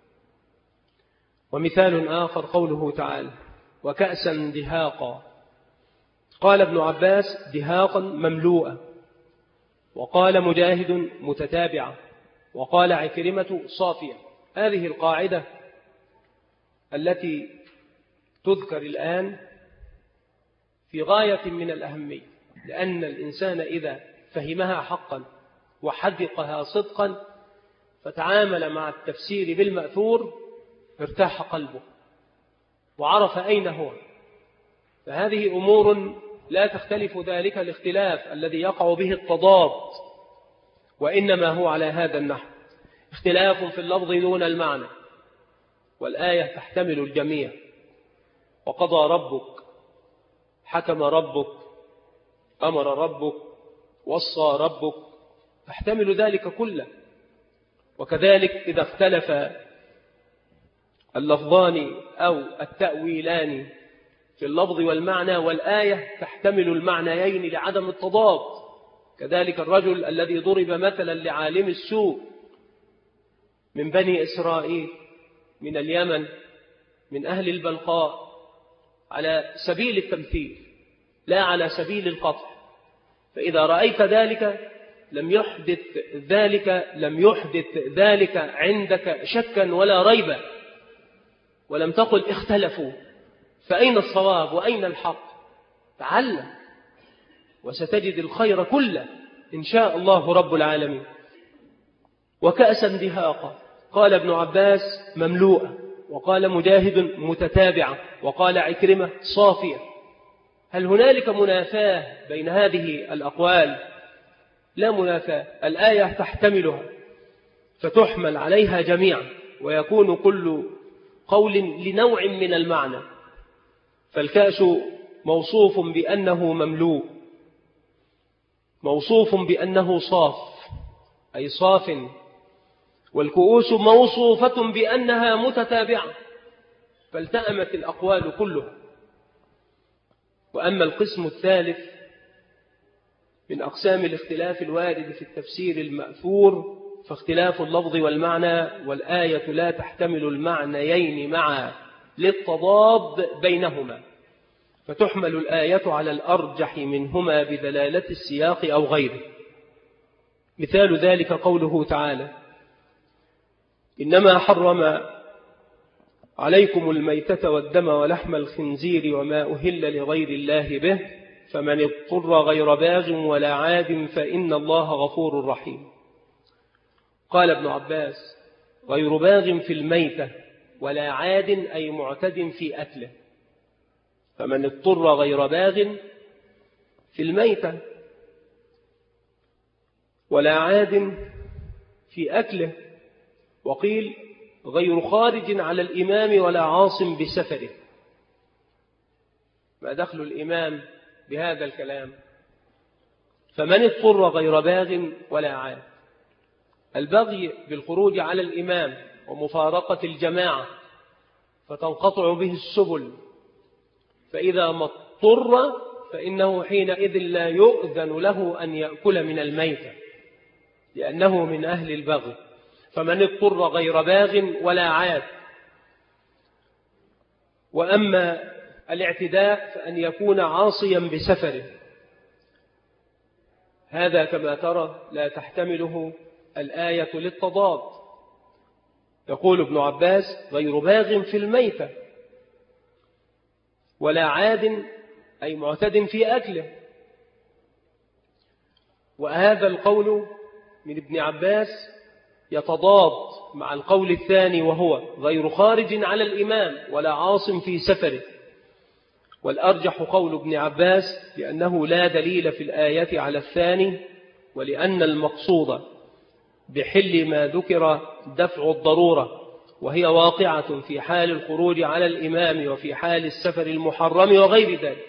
ومثال آخر قوله تعالى وكأسا دهاقا. قال ابن عباس دهاقا مملوءة، وقال مجاهد متتابعة، وقال عكرمة صافية. هذه القاعدة التي تذكر الآن في غاية من الأهمية، لأن الإنسان إذا فهمها حقا وحدقها صدقا فتعامل مع التفسير بالمأثور ارتاح قلبه وعرف أين هو. فهذه أمور لا تختلف ذلك الاختلاف الذي يقع به التضاد، وإنما هو على هذا النحو اختلاف في اللفظ دون المعنى، والآية تحتمل الجميع. وقضى ربك، حكم ربك، أمر ربك، وصى ربك، تحتمل ذلك كله. وكذلك إذا اختلف اللفظان أو التأويلان في اللفظ والمعنى والآية تحتمل المعنيين لعدم التضاد. كذلك الرجل الذي ضرب مثلا لعالم السوء من بني إسرائيل، من اليمن، من أهل البلقاء، على سبيل التمثيل لا على سبيل القطع. فإذا رأيت ذلك لم يحدث ذلك لم يحدث ذلك عندك شكا ولا ريبا، ولم تقل اختلفوا، فأين الصواب وأين الحق؟ تعلم وستجد الخير كله إن شاء الله رب العالمين. وكأسا دهاقا. قال ابن عباس مملوءة، وقال مجاهد متتابعة، وقال عكرمة صافية. هل هنالك منافاة بين هذه الأقوال؟ لا منافاة. الآية تحتملها فتحمل عليها جميعا، ويكون كل قول لنوع من المعنى، فالكأس موصوف بأنه مملوء، موصوف بأنه صاف أي صاف، والكؤوس موصوفة بأنها متتابعة، فالتأمت الأقوال كلها. وأما القسم الثالث من أقسام الاختلاف الوارد في التفسير المأثور فاختلاف اللفظ والمعنى، والآية لا تحتمل المعنيين معا للتضاد بينهما، فتحمل الآية على الأرجح منهما بدلالة السياق أو غيره. مثال ذلك قوله تعالى: إنما حرم عليكم الميتة والدم ولحم الخنزير وما أهل لغير الله به فمن اضطر غير باغ ولا عاد فإن الله غفور رحيم. قال ابن عباس: غير باغ في الميتة ولا عاد أي معتد في أكله، فمن اضطر غير باغ في الميتة ولا عاد في أكله، وقيل غير خارج على الإمام ولا عاصم بسفره. ما دخل الإمام بهذا الكلام؟ فمن اضطر غير باغ ولا عاد، البغي بالخروج على الإمام ومفارقة الجماعة فتنقطع به السبل، فإذا ما اضطر فإنه حينئذ لا يؤذن له أن يأكل من الميتة لأنه من أهل البغي. فمن اضطر غير باغ ولا عاد. وأما الاعتداء فأن يكون عاصيا بسفره، هذا كما ترى لا تحتمله الآية للتضاد. يقول ابن عباس: غير باغ في الميتة ولا عاد أي معتد في أكله. وهذا القول من ابن عباس يتضاد مع القول الثاني وهو غير خارج على الإمام ولا عاصم في سفره. والأرجح قول ابن عباس لأنه لا دليل في الآية على الثاني، ولأن المقصود بحل ما ذكر دفع الضرورة، وهي واقعة في حال الخروج على الإمام وفي حال السفر المحرم وغير ذلك.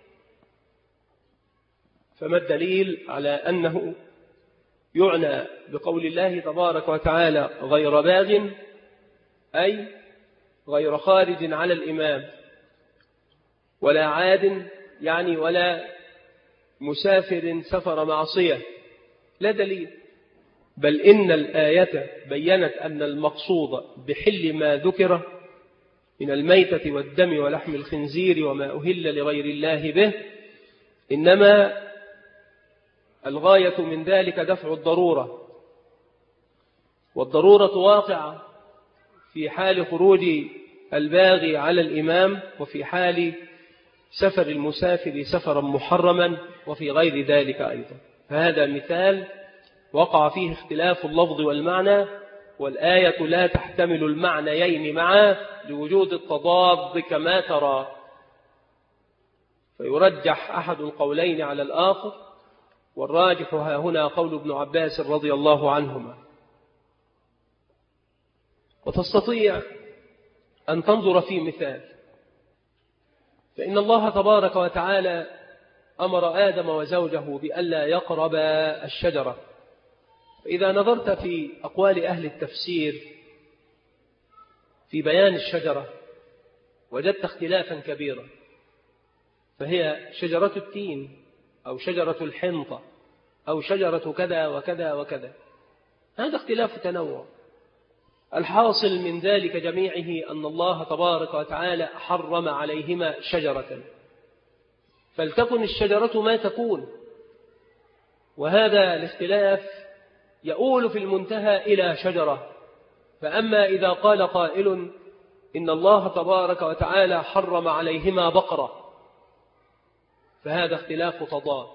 فما الدليل على أنه يعنى بقول الله تبارك وتعالى غير باغ أي غير خارج على الإمام، ولا عاد يعني ولا مسافر سفر معصية؟ لا دليل، بل إن الآية بيّنت أن المقصود بحل ما ذكر من الميتة والدم ولحم الخنزير وما أهل لغير الله به إنما الغاية من ذلك دفع الضرورة، والضرورة واقعة في حال خروج الباغي على الإمام وفي حال سفر المسافر سفرا محرما وفي غير ذلك أيضا. فهذا مثال وقع فيه اختلاف اللفظ والمعنى، والآية لا تحتمل المعنيين معا لوجود التضاد كما ترى، فيرجح أحد القولين على الآخر، والراجح ها هنا قول ابن عباس رضي الله عنهما. وتستطيع أن تنظر في مثال، فإن الله تبارك وتعالى أمر آدم وزوجه بألا يقربا الشجرة. فإذا نظرت في أقوال أهل التفسير في بيان الشجرة وجدت اختلافا كبيرا، فهي شجرة التين أو شجرة الحنطة أو شجرة كذا وكذا وكذا، هذا اختلاف تنوع. الحاصل من ذلك جميعه أن الله تبارك وتعالى حرم عليهما شجرة، فلتكن الشجرة ما تكون. وهذا الاختلاف يؤول في المنتهى إلى شجرة. فأما إذا قال قائل إن الله تبارك وتعالى حرم عليهما بقرة، فهذا اختلاف تضاد.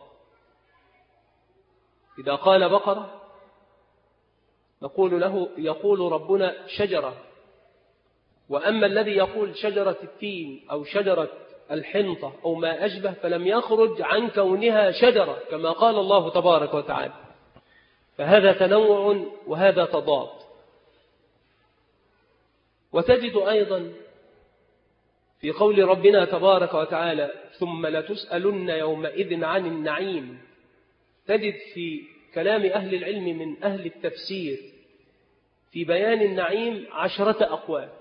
إذا قال بقرة نقول له يقول ربنا شجرة، وأما الذي يقول شجرة التين أو شجرة الحنطة أو ما أشبه فلم يخرج عن كونها شجرة كما قال الله تبارك وتعالى. فهذا تنوع وهذا تضاد. وتجد أيضا في قول ربنا تبارك وتعالى ثم لتسألن يومئذ عن النعيم، تجد في كلام أهل العلم من أهل التفسير في بيان النعيم عشرة أقوال،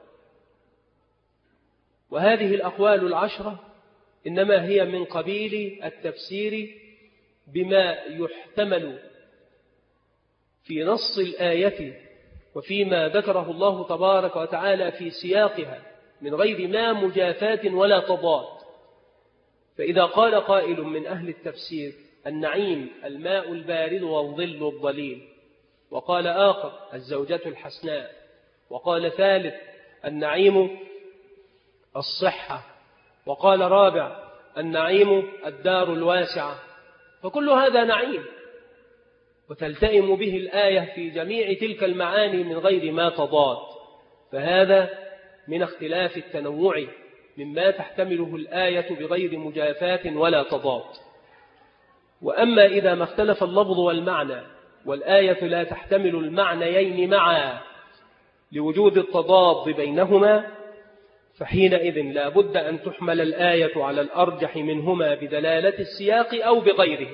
وهذه الأقوال العشرة إنما هي من قبيل التفسير بما يحتمل في نص الآية وفيما ذكره الله تبارك وتعالى في سياقها من غير ما مجافاة ولا تضاد. فإذا قال قائل من أهل التفسير النعيم الماء البارد والظل الظليل، وقال آخر الزوجة الحسناء، وقال ثالث النعيم الصحة، وقال رابع النعيم الدار الواسعة، فكل هذا نعيم، وتلتئم به الآية في جميع تلك المعاني من غير ما تضاد. فهذا من اختلاف التنوع مما تحتمله الآية بغير مجافاة ولا تضاد. وأما إذا ما اختلف اللفظ والمعنى والآية لا تحتمل المعنيين معا لوجود التضاد بينهما، فحينئذ لا بد أن تحمل الآية على الأرجح منهما بدلالة السياق أو بغيره.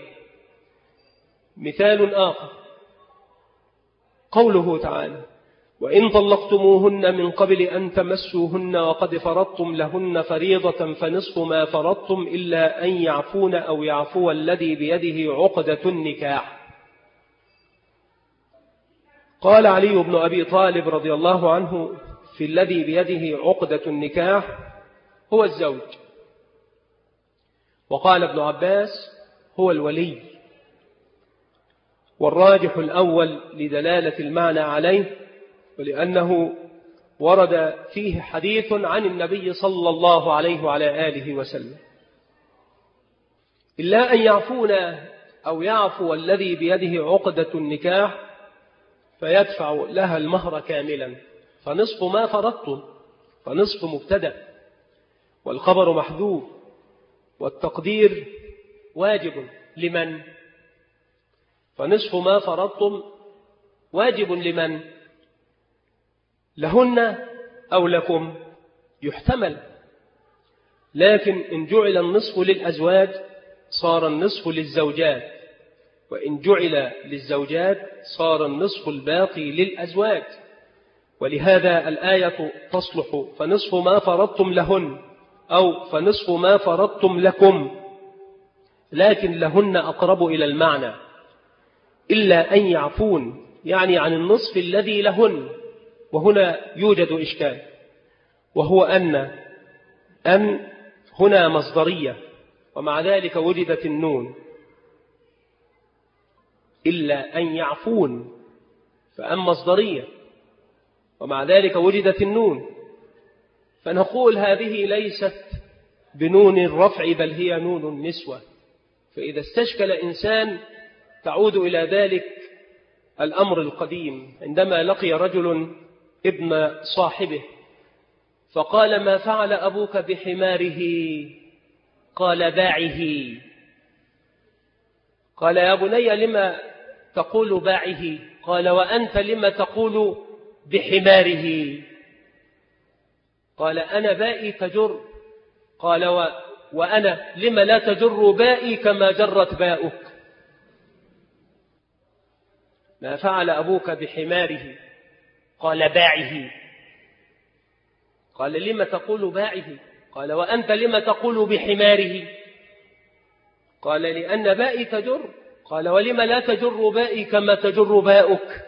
مثال آخر قوله تعالى وإن طلقتموهن من قبل أن تمسوهن وقد فرضتم لهن فريضة فنصف ما فرضتم إلا أن يعفون أو يعفو الذي بيده عقدة النكاح. قال علي بن أبي طالب رضي الله عنه في الذي بيده عقدة النكاح هو الزوج، وقال ابن عباس هو الولي، والراجح الأول لدلالة المعنى عليه، ولأنه ورد فيه حديث عن النبي صلى الله عليه وعلى آله وسلم إلا أن يعفونا أو يعفو الذي بيده عقدة النكاح فيدفع لها المهر كاملا، فنصف ما فرضتم، فنصف مبتدأ والخبر محذوف، والتقدير واجب لمن؟ فنصف ما فرضتم واجب لمن؟ لهن أو لكم؟ يحتمل، لكن إن جعل النصف للأزواج صار النصف للزوجات، وإن جعل للزوجات صار النصف الباقي للأزواج. ولهذا الآية تصلح فنصف ما فرضتم لهن أو فنصف ما فرضتم لكم، لكن لهن أقرب إلى المعنى، إلا أن يعفون يعني عن النصف الذي لهن. وهنا يوجد إشكال، وهو أن أن هنا مصدرية، ومع ذلك وجدت النون، إلا أن يعفون، فأن مصدرية ومع ذلك وجدت النون، فنقول هذه ليست بنون الرفع بل هي نون النسوة. فإذا استشكل إنسان تعود إلى ذلك الأمر القديم عندما لقي رجل ابن صاحبه فقال ما فعل أبوك بحماره؟ قال باعه. قال يا بني لما تقول باعه؟ قال وأنت لما تقول بحماره؟ قال أنا بائي تجر. قال و... وأنا لما لا تجر بائي كما جرت باؤك؟ ما فعل أبوك بحماره؟ قال باعه. قال لما تقول باعه؟ قال وأنت لما تقول بحماره؟ قال لأن بائي تجر. قال ولما لا تجر بائي كما تجر باؤك؟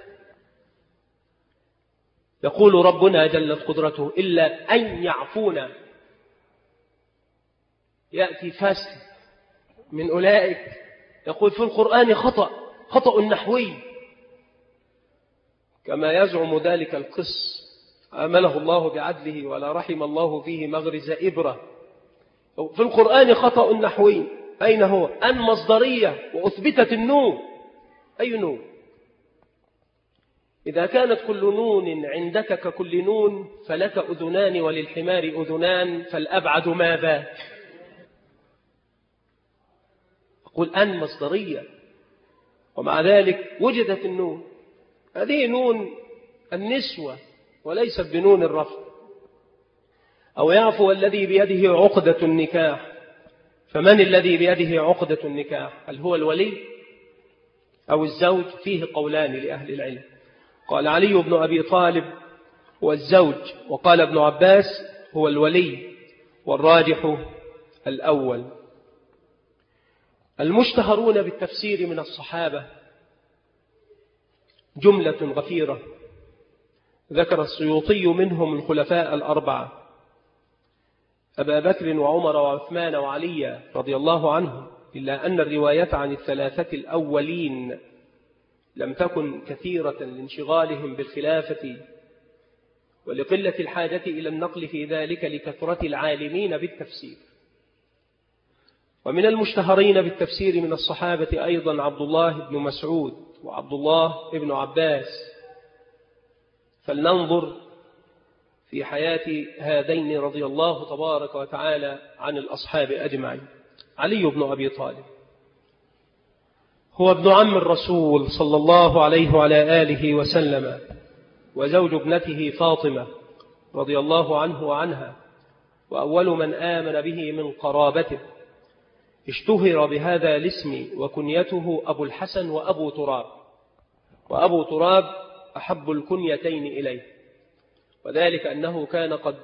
يقول ربنا جلت قدرته إلا أن يعفونا. يأتي فاسد من أولئك يقول في القرآن خطأ خطأ نحوي كما يزعم ذلك القس، عامله الله بعدله ولا رحم الله فيه مغرز إبرة. في القرآن خطأ نحوي، أين هو؟ أن مصدرية وأثبتت النون. أي نون؟ إذا كانت كل نون عندك ككل نون فلك أذنان وللحمار أذنان، فالأبعد ماذا؟ أقول أن مصدرية ومع ذلك وجدت النون. هذه نون النسوة وليست بنون الرفع، أو يعفو الذي بيده عقدة النكاح. فمن الذي بيده عقدة النكاح؟ هل هو الولي أو الزوج؟ فيه قولان لأهل العلم. قال علي بن أبي طالب هو الزوج، وقال ابن عباس هو الولي، والراجح الأول. المشتهرون بالتفسير من الصحابة جملة غفيرة، ذكر السيوطي منهم الخلفاء الأربعة: أبا بكر وعمر وعثمان وعلي رضي الله عنهم، إلا أن الرواية عن الثلاثة الأولين لم تكن كثيرة لانشغالهم بالخلافة ولقلة الحاجة إلى النقل في ذلك لكثرة العالمين بالتفسير. ومن المشتهرين بالتفسير من الصحابة أيضا عبد الله بن مسعود وعبد الله بن عباس. فلننظر في حياة هذين رضي الله تبارك وتعالى عن الأصحاب أجمعين. علي بن أبي طالب هو ابن عم الرسول صلى الله عليه وعلى آله وسلم، وزوج ابنته فاطمة رضي الله عنه وعنها، وأول من آمن به من قرابته. اشتهر بهذا الاسم وكنيته أبو الحسن وأبو تراب، وأبو تراب أحب الكنيتين إليه، وذلك أنه كان قد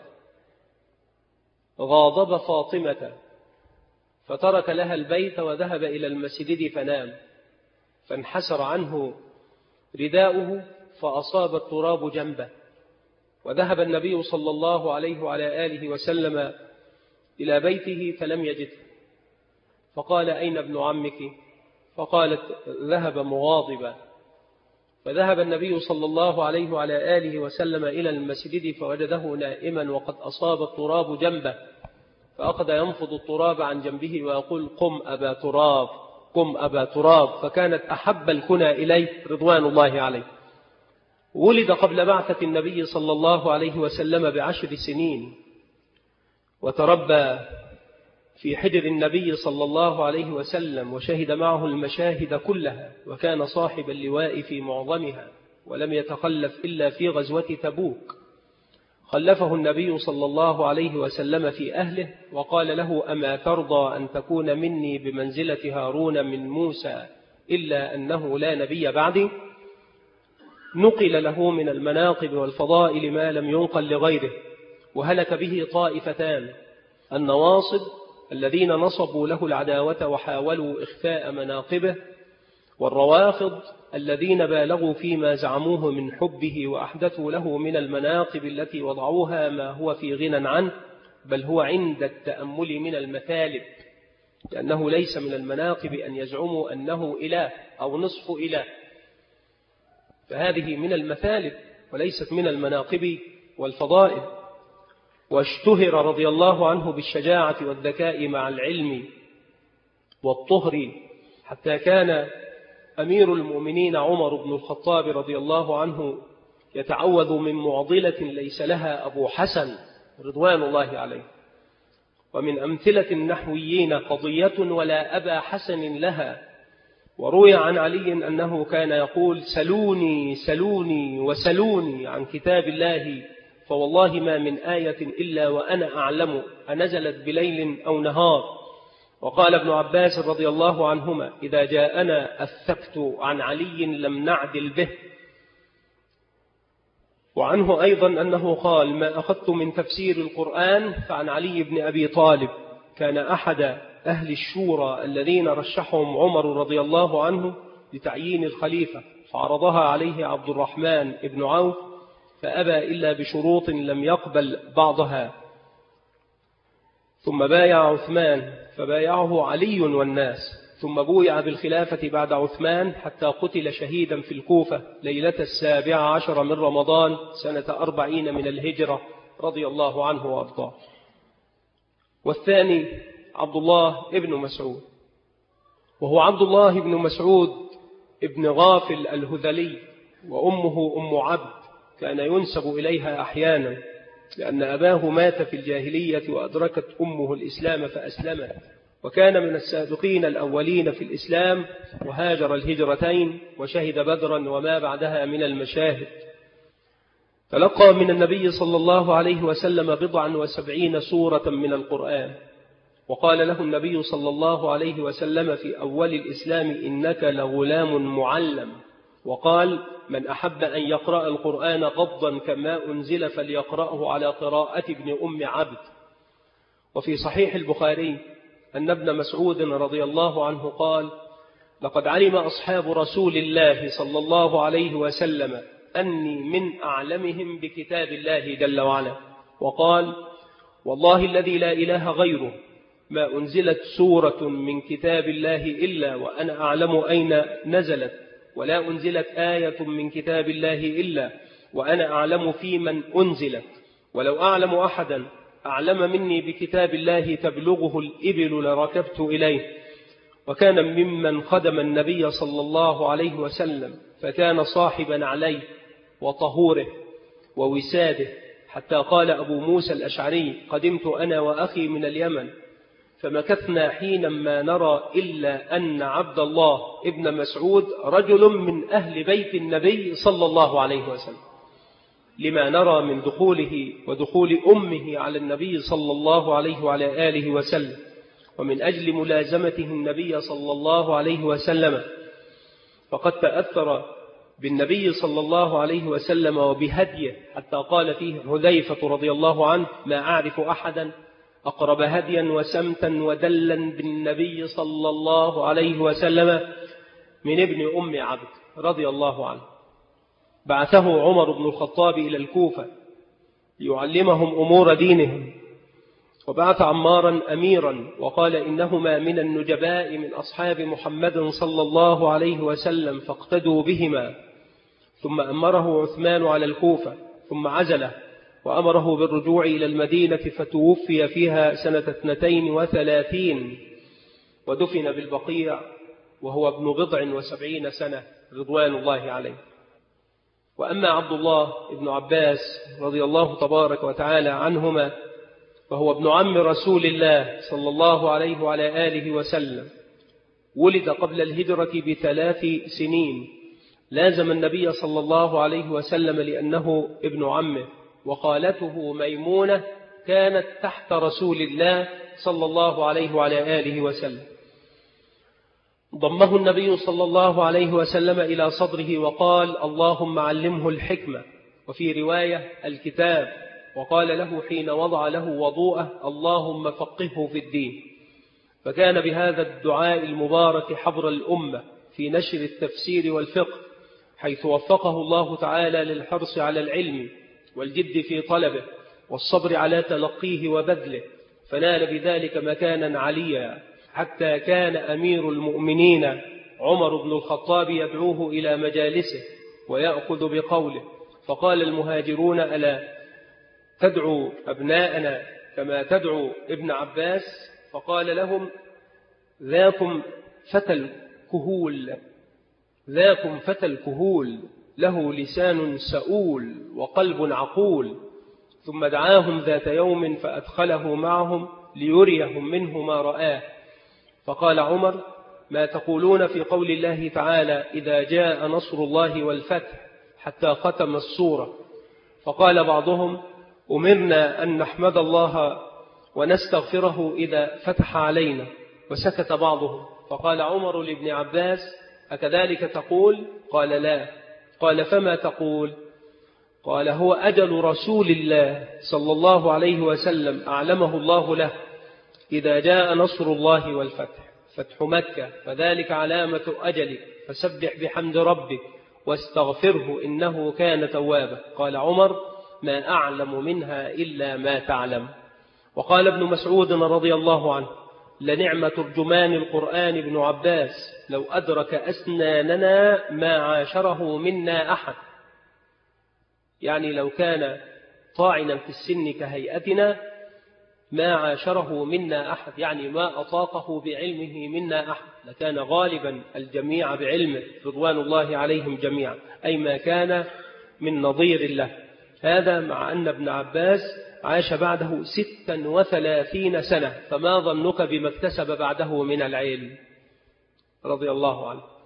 غاضب فاطمة فترك لها البيت وذهب إلى المسجد فنام، فانحسر عنه رداؤه فأصاب التراب جنبه، وذهب النبي صلى الله عليه وعلى آله وسلم إلى بيته فلم يجده، فقال: أين ابن عمك؟ فقالت: ذهب مغاضبا. فذهب النبي صلى الله عليه وعلى آله وسلم إلى المسجد فوجده نائما وقد أصاب التراب جنبه، فأخذ ينفض التراب عن جنبه ويقول: قم أبا تراب، قم أبا تراب. فكانت أحب الكنى إليه رضوان الله عليه. ولد قبل بعثة النبي صلى الله عليه وسلم بعشر سنين، وتربى في حجر النبي صلى الله عليه وسلم، وشهد معه المشاهد كلها، وكان صاحب اللواء في معظمها، ولم يتخلف إلا في غزوة تبوك. خلفه النبي صلى الله عليه وسلم في أهله وقال له: أما ترضى أن تكون مني بمنزلة هارون من موسى إلا أنه لا نبي بعدي؟ نقل له من المناقب والفضائل ما لم ينقل لغيره، وهلك به طائفتان: النواصب الذين نصبوا له العداوة وحاولوا إخفاء مناقبه، والروافض الذين بالغوا فيما زعموه من حبه وأحدثوا له من المناقب التي وضعوها ما هو في غنى عنه، بل هو عند التأمل من المثالب، لأنه ليس من المناقب أن يزعموا أنه إله أو نصف إله، فهذه من المثالب وليست من المناقب والفضائل. واشتهر رضي الله عنه بالشجاعة والذكاء مع العلم والطهر، حتى كان أمير المؤمنين عمر بن الخطاب رضي الله عنه يتعوذ من معضلة ليس لها أبو حسن رضوان الله عليه. ومن أمثلة النحويين قضية ولا أبا حسن لها. وروي عن علي أنه كان يقول: سلوني سلوني وسلوني عن كتاب الله، فوالله ما من آية إلا وأنا أعلم أنزلت بليل أو نهار. وقال ابن عباس رضي الله عنهما: إذا جاءنا الثبت عن علي لم نعدل به. وعنه أيضا أنه قال: ما أخذت من تفسير القرآن فعن علي بن أبي طالب، كان أحد أهل الشورى الذين رشحهم عمر رضي الله عنه لتعيين الخليفة، فعرضها عليه عبد الرحمن بن عوف فأبى إلا بشروط لم يقبل بعضها، ثم بايع عثمان فبايعه علي والناس، ثم بويع بالخلافة بعد عثمان حتى قتل شهيدا في الكوفة ليلة السابعة عشر من رمضان سنة أربعين من الهجرة رضي الله عنه وأرضاه. والثاني عبد الله ابن مسعود، وهو عبد الله ابن مسعود ابن غافل الهذلي، وأمه أم عبد كان ينسب إليها أحيانا، لأن أباه مات في الجاهلية وأدركت أمه الإسلام فأسلمت، وكان من السابقين الأولين في الإسلام، وهاجر الهجرتين وشهد بدرا وما بعدها من المشاهد. تلقى من النبي صلى الله عليه وسلم بضعا وسبعين سورة من القرآن، وقال له النبي صلى الله عليه وسلم في أول الإسلام: إنك لغلام معلم. وقال: من أحب أن يقرأ القرآن غضا كما أنزل فليقرأه على قراءة ابن أم عبد. وفي صحيح البخاري أن ابن مسعود رضي الله عنه قال: لقد علم أصحاب رسول الله صلى الله عليه وسلم أني من أعلمهم بكتاب الله جل وعلا. وقال: والله الذي لا إله غيره ما أنزلت سورة من كتاب الله إلا وأنا أعلم أين نزلت، ولا أنزلت آية من كتاب الله إلا وأنا أعلم في من أنزلت، ولو أعلم أحدا أعلم مني بكتاب الله تبلغه الإبل لركبت إليه. وكان ممن خدم النبي صلى الله عليه وسلم، فكان صاحبا عليه وطهوره ووساده، حتى قال أبو موسى الأشعري: قدمت أنا وأخي من اليمن فمكثنا حينا ما نرى إلا أن عبد الله ابن مسعود رجل من أهل بيت النبي صلى الله عليه وسلم، لما نرى من دخوله ودخول أمه على النبي صلى الله عليه وعلى آله وسلم، ومن أجل ملازمته النبي صلى الله عليه وسلم، فقد تأثر بالنبي صلى الله عليه وسلم وبهديه، حتى قال فيه حذيفة رضي الله عنه: ما أعرف أحدا أقرب هديا وسمتا ودلا بالنبي صلى الله عليه وسلم من ابن أم عبد رضي الله عنه. بعثه عمر بن الخطاب إلى الكوفة ليعلمهم أمور دينهم، وبعث عمارا أميرا وقال: إنهما من النجباء من أصحاب محمد صلى الله عليه وسلم فاقتدوا بهما. ثم أمره عثمان على الكوفة، ثم عزله وأمره بالرجوع إلى المدينة، فتوفي فيها سنة اثنتين وثلاثين، ودفن بالبقيع وهو ابن بضع وسبعين سنة رضوان الله عليه. وأما عبد الله ابن عباس رضي الله تبارك وتعالى عنهما، فهو ابن عم رسول الله صلى الله عليه وعلى آله وسلم، ولد قبل الهجرة بثلاث سنين، لازم النبي صلى الله عليه وسلم لأنه ابن عمه، وخالته ميمونة كانت تحت رسول الله صلى الله عليه وعلى آله وسلم. ضمه النبي صلى الله عليه وسلم إلى صدره وقال: اللهم علمه الحكمة، وفي رواية الكتاب، وقال له حين وضع له وضوءه: اللهم فقهه في الدين. فكان بهذا الدعاء المبارك حبر الأمة في نشر التفسير والفقه، حيث وفقه الله تعالى للحرص على العلم والجد في طلبه والصبر على تلقيه وبذله، فنال بذلك مكانا عليا، حتى كان أمير المؤمنين عمر بن الخطاب يدعوه إلى مجالسه ويأخذ بقوله، فقال المهاجرون: ألا تدعو أبناءنا كما تدعو ابن عباس؟ فقال لهم: ذاكم فتى الكهول ذاكم فتى الكهول له لسان سؤول وقلب عقول. ثم دعاهم ذات يوم فأدخله معهم ليريهم منه ما رآه، فقال عمر: ما تقولون في قول الله تعالى: إذا جاء نصر الله والفتح، حتى ختم السورة؟ فقال بعضهم: أمرنا أن نحمد الله ونستغفره إذا فتح علينا. وسكت بعضهم، فقال عمر لابن عباس: أكذلك تقول؟ قال: لا. قال: فما تقول؟ قال: هو أجل رسول الله صلى الله عليه وسلم أعلمه الله له، إذا جاء نصر الله والفتح، فتح مكة، فذلك علامة أجلك، فسبح بحمد ربك واستغفره إنه كان توابا. قال عمر: ما أعلم منها إلا ما تعلم. وقال ابن مسعود رضي الله عنه: لنعم ترجمان القرآن ابن عباس، لو أدرك أسناننا ما عاشره منا أحد. يعني لو كان طاعنا في السن كهيئتنا ما عاشره منا أحد، يعني ما أطاقه بعلمه منا أحد، لكان غالبا الجميع بعلمه رضوان الله عليهم جميعا، أي ما كان من نظير له. هذا مع أن ابن عباس عاش بعده ستا وثلاثين سنة، فما ظنك بما اكتسب بعده من العلم رضي الله عنه.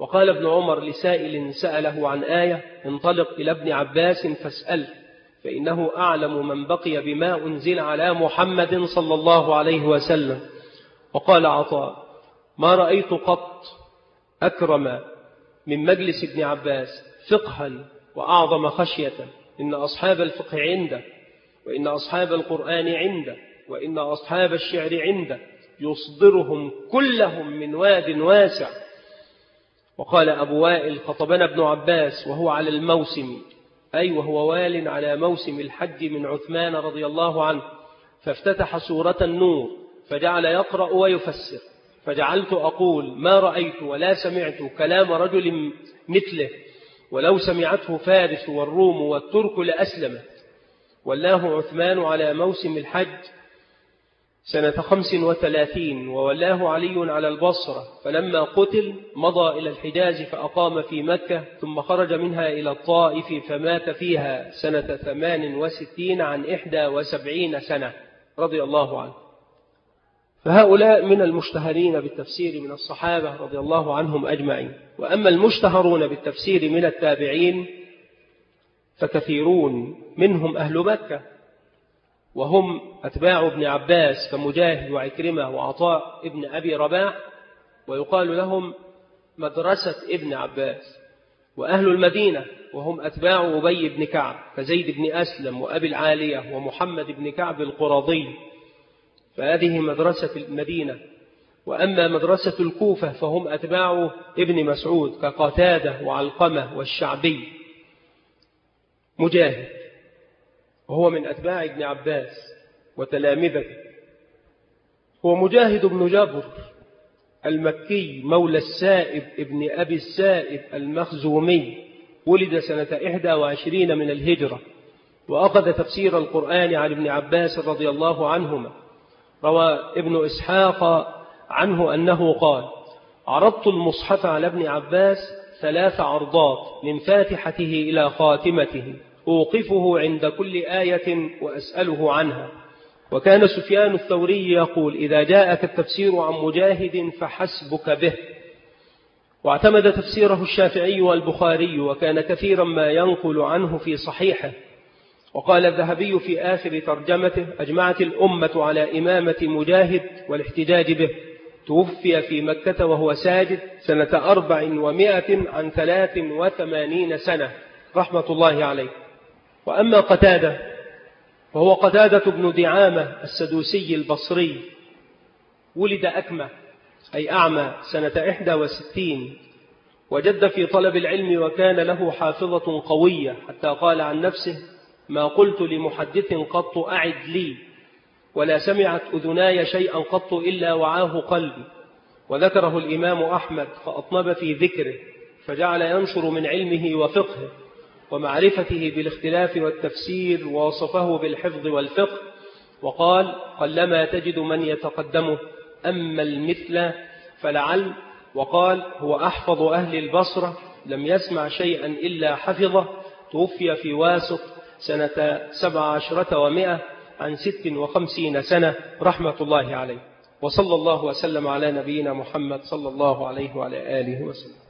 وقال ابن عمر لسائل سأله عن آية: انطلق إلى ابن عباس فاسأل فإنه أعلم من بقي بما أنزل على محمد صلى الله عليه وسلم. وقال عطاء: ما رأيت قط أكرم من مجلس ابن عباس فقها وأعظم خشية، إن أصحاب الفقه عنده، وإن أصحاب القرآن عنده، وإن أصحاب الشعر عنده، يصدرهم كلهم من واد واسع. وقال أبو وائل: خطبنا ابن عباس وهو على الموسم، أي وهو وال على موسم الحج من عثمان رضي الله عنه، فافتتح سورة النور فجعل يقرأ ويفسر، فجعلت أقول: ما رأيت ولا سمعت كلام رجل مثله، ولو سمعته فارس والروم والترك لأسلمت. والله عثمان على موسم الحج سنة خمس وثلاثين، وولاه علي على البصرة، فلما قتل مضى إلى الحجاز فأقام في مكة، ثم خرج منها إلى الطائف فمات فيها سنة ثمان وستين عن إحدى وسبعين سنة رضي الله عنه. فهؤلاء من المشتهرين بالتفسير من الصحابة رضي الله عنهم أجمعين. وأما المشتهرون بالتفسير من التابعين فكثيرون، منهم أهل مكة وهم أتباع ابن عباس كمجاهد وعكرمة وعطاء ابن أبي رباح، ويقال لهم مدرسة ابن عباس. وأهل المدينة وهم أتباع أبي بن كعب كزيد بن أسلم وأبي العالية ومحمد بن كعب القرظي، فهذه مدرسة المدينة. وأما مدرسة الكوفة فهم أتباع ابن مسعود كقتادة وعلقمة والشعبي. مجاهد وهو من أتباع ابن عباس وتلامذته، هو مجاهد بن جبر المكي مولى السائب ابن أبي السائب المخزومي، ولد سنة إحدى وعشرين من الهجرة، وأخذ تفسير القرآن عن ابن عباس رضي الله عنهما. روى ابن إسحاق عنه أنه قال: عرضت المصحف على ابن عباس ثلاث عرضات من فاتحته إلى خاتمته، أوقفه عند كل آية وأسأله عنها. وكان سفيان الثوري يقول: إذا جاءك التفسير عن مجاهد فحسبك به. واعتمد تفسيره الشافعي والبخاري، وكان كثيرا ما ينقل عنه في صحيحه. وقال الذهبي في آخر ترجمته: أجمعت الأمة على إمامة مجاهد والاحتجاج به، توفي في مكة وهو ساجد سنة أربع ومائة عن ثلاث وثمانين سنة رحمة الله عليه. وأما قتادة وهو قتادة بن دعامة السدوسي البصري، ولد أكمة أي أعمى سنة إحدى وستين، وجد في طلب العلم وكان له حافظة قوية، حتى قال عن نفسه: ما قلت لمحدث قط أعد لي، ولا سمعت أذناي شيئا قط إلا وعاه قلبي. وذكره الإمام أحمد فأطنب في ذكره، فجعل ينشر من علمه وفقهه ومعرفته بالاختلاف والتفسير، ووصفه بالحفظ والفقه، وقال: قلما تجد من يتقدمه، أما المثل فلعل. وقال: هو أحفظ أهل البصرة، لم يسمع شيئا إلا حفظه، توفي في واسط سنة سبع عشرة ومائة عن ست وخمسين سنة رحمة الله عليه. وصلى الله وسلم على نبينا محمد صلى الله عليه وعلى آله وسلم.